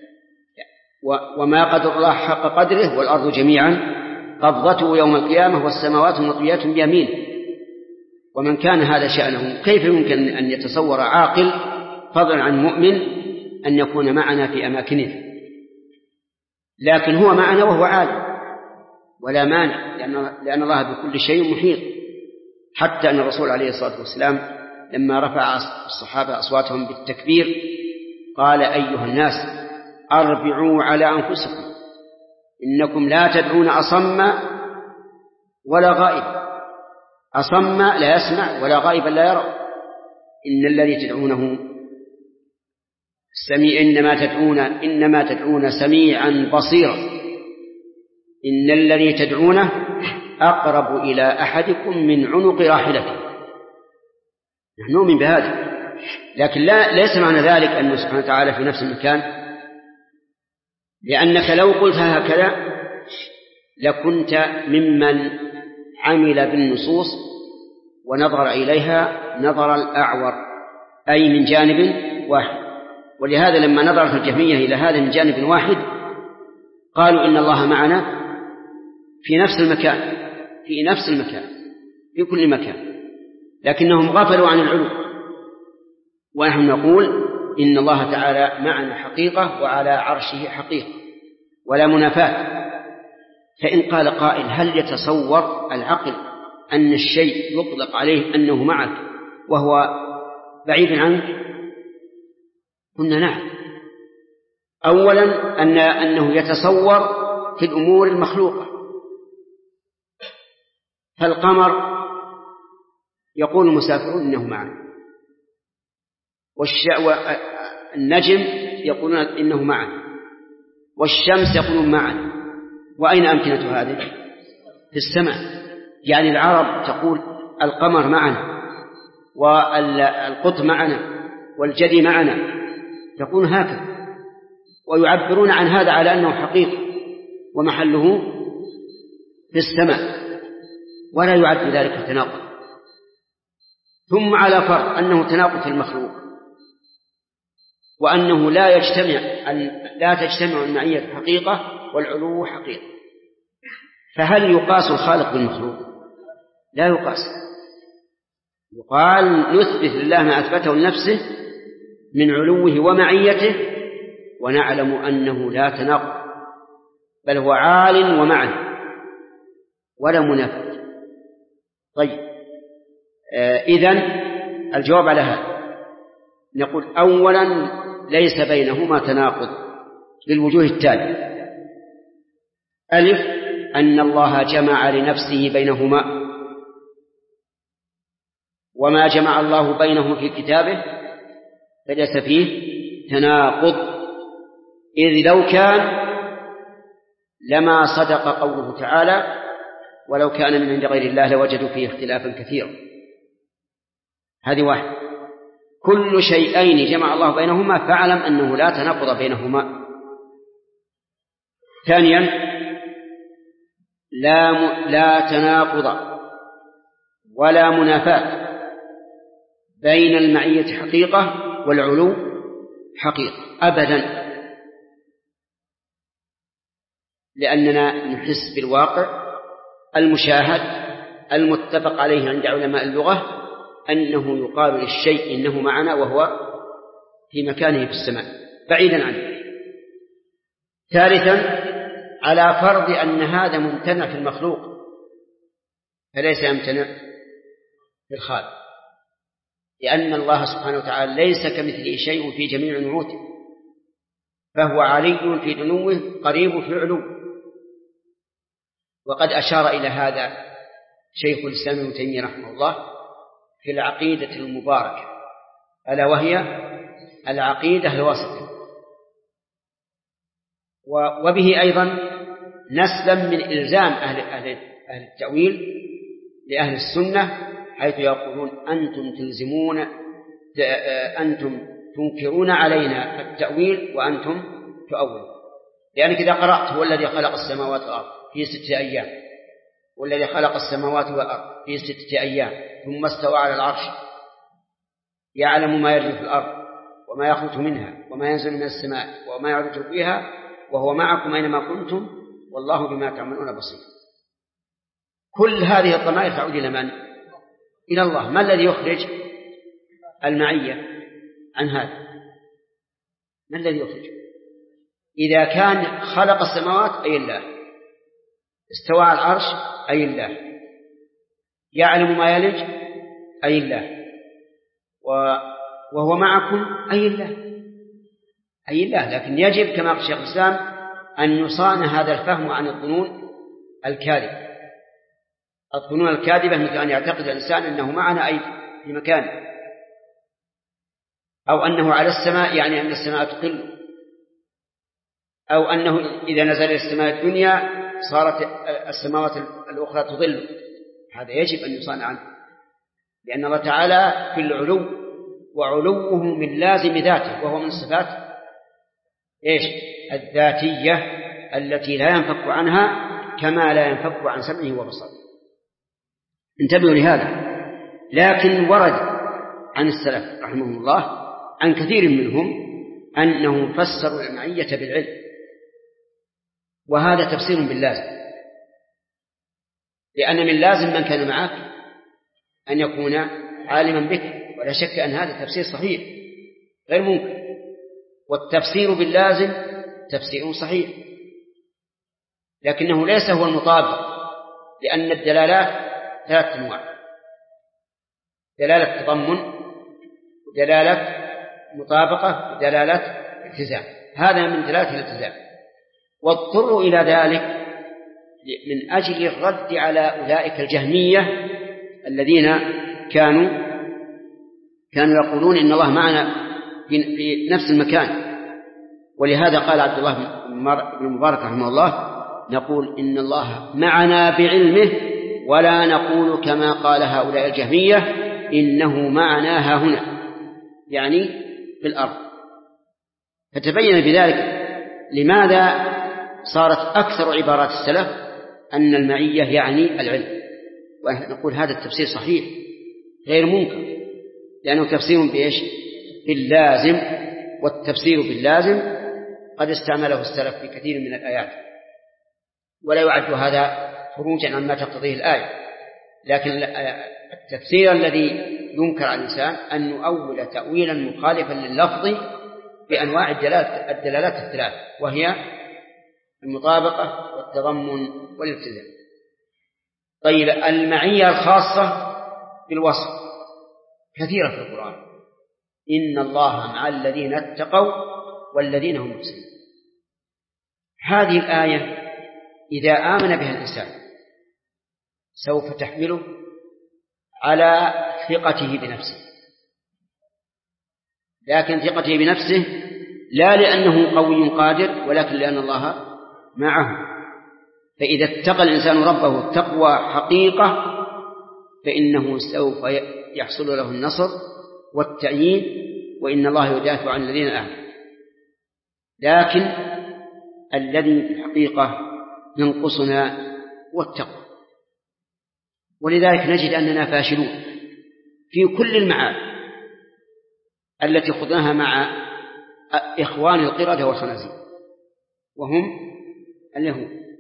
Speaker 1: وما قدر الله حق قدره والأرض جميعا قبضته يوم القيامة والسماوات مطويات بيمينه. ومن كان هذا شأنه كيف يمكن أن يتصور عاقل فضلا عن مؤمن أن يكون معنا في أماكنه؟ لكن هو معنا وهو عالم ولا مانع، لأن الله بكل شيء محيط. حتى أن الرسول عليه الصلاة والسلام لما رفع الصحابة أصواتهم بالتكبير قال أيها الناس أربعوا على أنفسكم إنكم لا تدعون أصم ولا غائب، أصم لا يسمع ولا غائبا لا يرى، إن الذي تدعونه إنما تدعون سميعا بصيرا، إن الذي تدعونه أقرب إلى أحدكم من عنق راحلته. نحن نؤمن بهذا، لكن ليس معنى ذلك أنه سبحانه وتعالى في نفس المكان، لأنك لو قلت هكذا لكنت ممن عمل بالنصوص ونظر إليها نظر الأعور، أي من جانب واحد. ولهذا لما نظرت الجهمية إلى هذا من جانب واحد قالوا إن الله معنا في نفس المكان في كل مكان، لكنهم غفلوا عن العلو. ونحن نقول إن الله تعالى معنا حقيقة وعلى عرشه حقيقة ولا منافاة. فإن قال قائل هل يتصور العقل أن الشيء يطلق عليه أنه معك وهو بعيد عنك؟ قلنا نعم. أولا أنه يتصور في الأمور المخلوقة، فالقمر يقول المسافرون إنه معنا، والنجم يقولون إنه معنا، والشمس يقولون معنا. وأين أمكنة هذه؟ في السماء. يعني العرب تقول القمر معنا والقطب معنا والجدي معنا، تقول هكذا، ويعبرون عن هذا على أنه حقيقي ومحله في السماء، ولا يعد ذلك تناقض. ثم على فرض أنه تناقض في المخلوق، وأنه لا تجتمع المعية حقيقة والعلو حقيقة، فهل يقاس الخالق بالمخلوق؟ لا يقاس. يقال نثبت لله ما أثبته لنفسه من علوه ومعيته، ونعلم أنه لا تناقض، بل هو عال ومعن ولا منافق. طيب، إذن الجواب على هذا نقول أولا ليس بينهما تناقض للوجوه التالية: ألف، أن الله جمع لنفسه بينهما، وما جمع الله بينهم في كتابه فليس فيه تناقض، إذ لو كان لما صدق قوله تعالى: ولو كان من عند غير الله لوجدوا فيه اختلافا كثيرا. هذه واحد. كل شيئين جمع الله بينهما فاعلم أنه لا تناقض بينهما. ثانيا، لا تناقض ولا منافاة بين المعية حقيقة والعلو حقيقة أبدا، لأننا نحس بالواقع المشاهد المتفق عليه عند علماء اللغة أنه يقال للشيء إنه معنا وهو في مكانه في السماء بعيدا عنه. ثالثا، على فرض أن هذا ممتنع في المخلوق فليس يمتنع في الخالق، لأن الله سبحانه وتعالى ليس كمثله شيء في جميع نعوته، فهو علي في دنوه قريب في علو. وقد أشار إلى هذا شيخ الإسلام ابن تيمية رحمه الله في العقيدة المباركة، ألا وهي العقيدة الوسطية. وبه أيضا نسلم من إلزام أهل التأويل لأهل السنة، حيث يقولون أنتم تنكرون علينا التأويل وأنتم تؤولون. لأنك إذا قرأت هو الذي خلق السماوات والأرض في 6 أيام، والذي خلق السماوات والأرض في 6 أيام ثم استوى على العرش، يعلم ما يجري في الأرض وما يخرج منها وما ينزل من السماء وما يعرج فيها وهو معكم أينما كنتم والله بما تعملون بصير. كل هذه الضمائر تعود إلى من؟ إلى الله. ما الذي يخرج المعية عن هذا؟ ما الذي يخرج؟ إذا كان خلق السماوات أي الله، استوى على العرش أي الله، يعلم ما يلج أي الله، وهو معكم أي الله، أي الله. لكن يجب كما قال شيخ الإسلام أن يصان هذا الفهم عن الظنون الكاذبة. الظنون الكاذبة مثل أن يعتقد الإنسان أنه معنا أي في مكانه، أو أنه على السماء يعني أن السماء تقل، أو أنه إذا نزل إلى السماء الدنيا صارت السماوات الأخرى تظل. هذا يجب أن يصان عنه، لأن الله تعالى في العلو، وعلوه من لازم ذاته، وهو من الصفات الذاتية التي لا ينفك عنها كما لا ينفك عن سمعه وبصره. انتبهوا لهذا. لكن ورد عن السلف رحمهم الله عن كثير منهم أنهم فسروا المعية بالعلم، وهذا تفسير باللازم، لأن من لازم من كان معك أن يكون عالما بك، ولا شك أن هذا تفسير صحيح غير ممكن. والتفسير باللازم تفسير صحيح، لكنه ليس هو المطابق، لأن الدلالات 3 أنواع: دلالة تضمن، ودلالة مطابقة، ودلالة التزام. هذا من دلالة الالتزام. واضطروا إلى ذلك من أجل الرد على أولئك الجهمية الذين كانوا يقولون إن الله معنا في نفس المكان. ولهذا قال عبد الله بن مبارك رحمه الله: نقول إن الله معنا بعلمه، ولا نقول كما قال هؤلاء الجهمية إنه معنا ها هنا، يعني في الأرض. فتبين بذلك لماذا صارت أكثر عبارات السلف أن المعية يعني العلم. ونقول هذا التفسير صحيح غير منكر، لأنه تفسير بإيش؟ باللازم، والتفسير باللازم قد استعمله السلف في كثير من الآيات، ولا يعد هذا خروجا عما تقتضيه الآية. لكن التفسير الذي ينكر على الإنسان أن يؤول تأويلا مخالفا لللفظ بأنواع الدلالات الثلاث، وهي المطابقة والتضمن والالتزام. طيب، المعية الخاصة بالوصف كثيرة في القرآن: إن الله مع الذين اتقوا والذين هم محسنون. هذه الآية إذا آمن بها الإنسان سوف تحمله على ثقته بنفسه، لكن ثقته بنفسه لا لأنه قوي قادر، ولكن لأن الله معه. فإذا اتقى الإنسان ربه تقوى حقيقة فإنه سوف يحصل له النصر والتأييد، وإن الله يدافع عن الذين آمنوا. لكن الذي في الحقيقة ينقصنا هو التقوى، ولذلك نجد أننا فاشلون في كل المعاني التي خضناها مع إخوان القردة والخنازير وهم اليهود.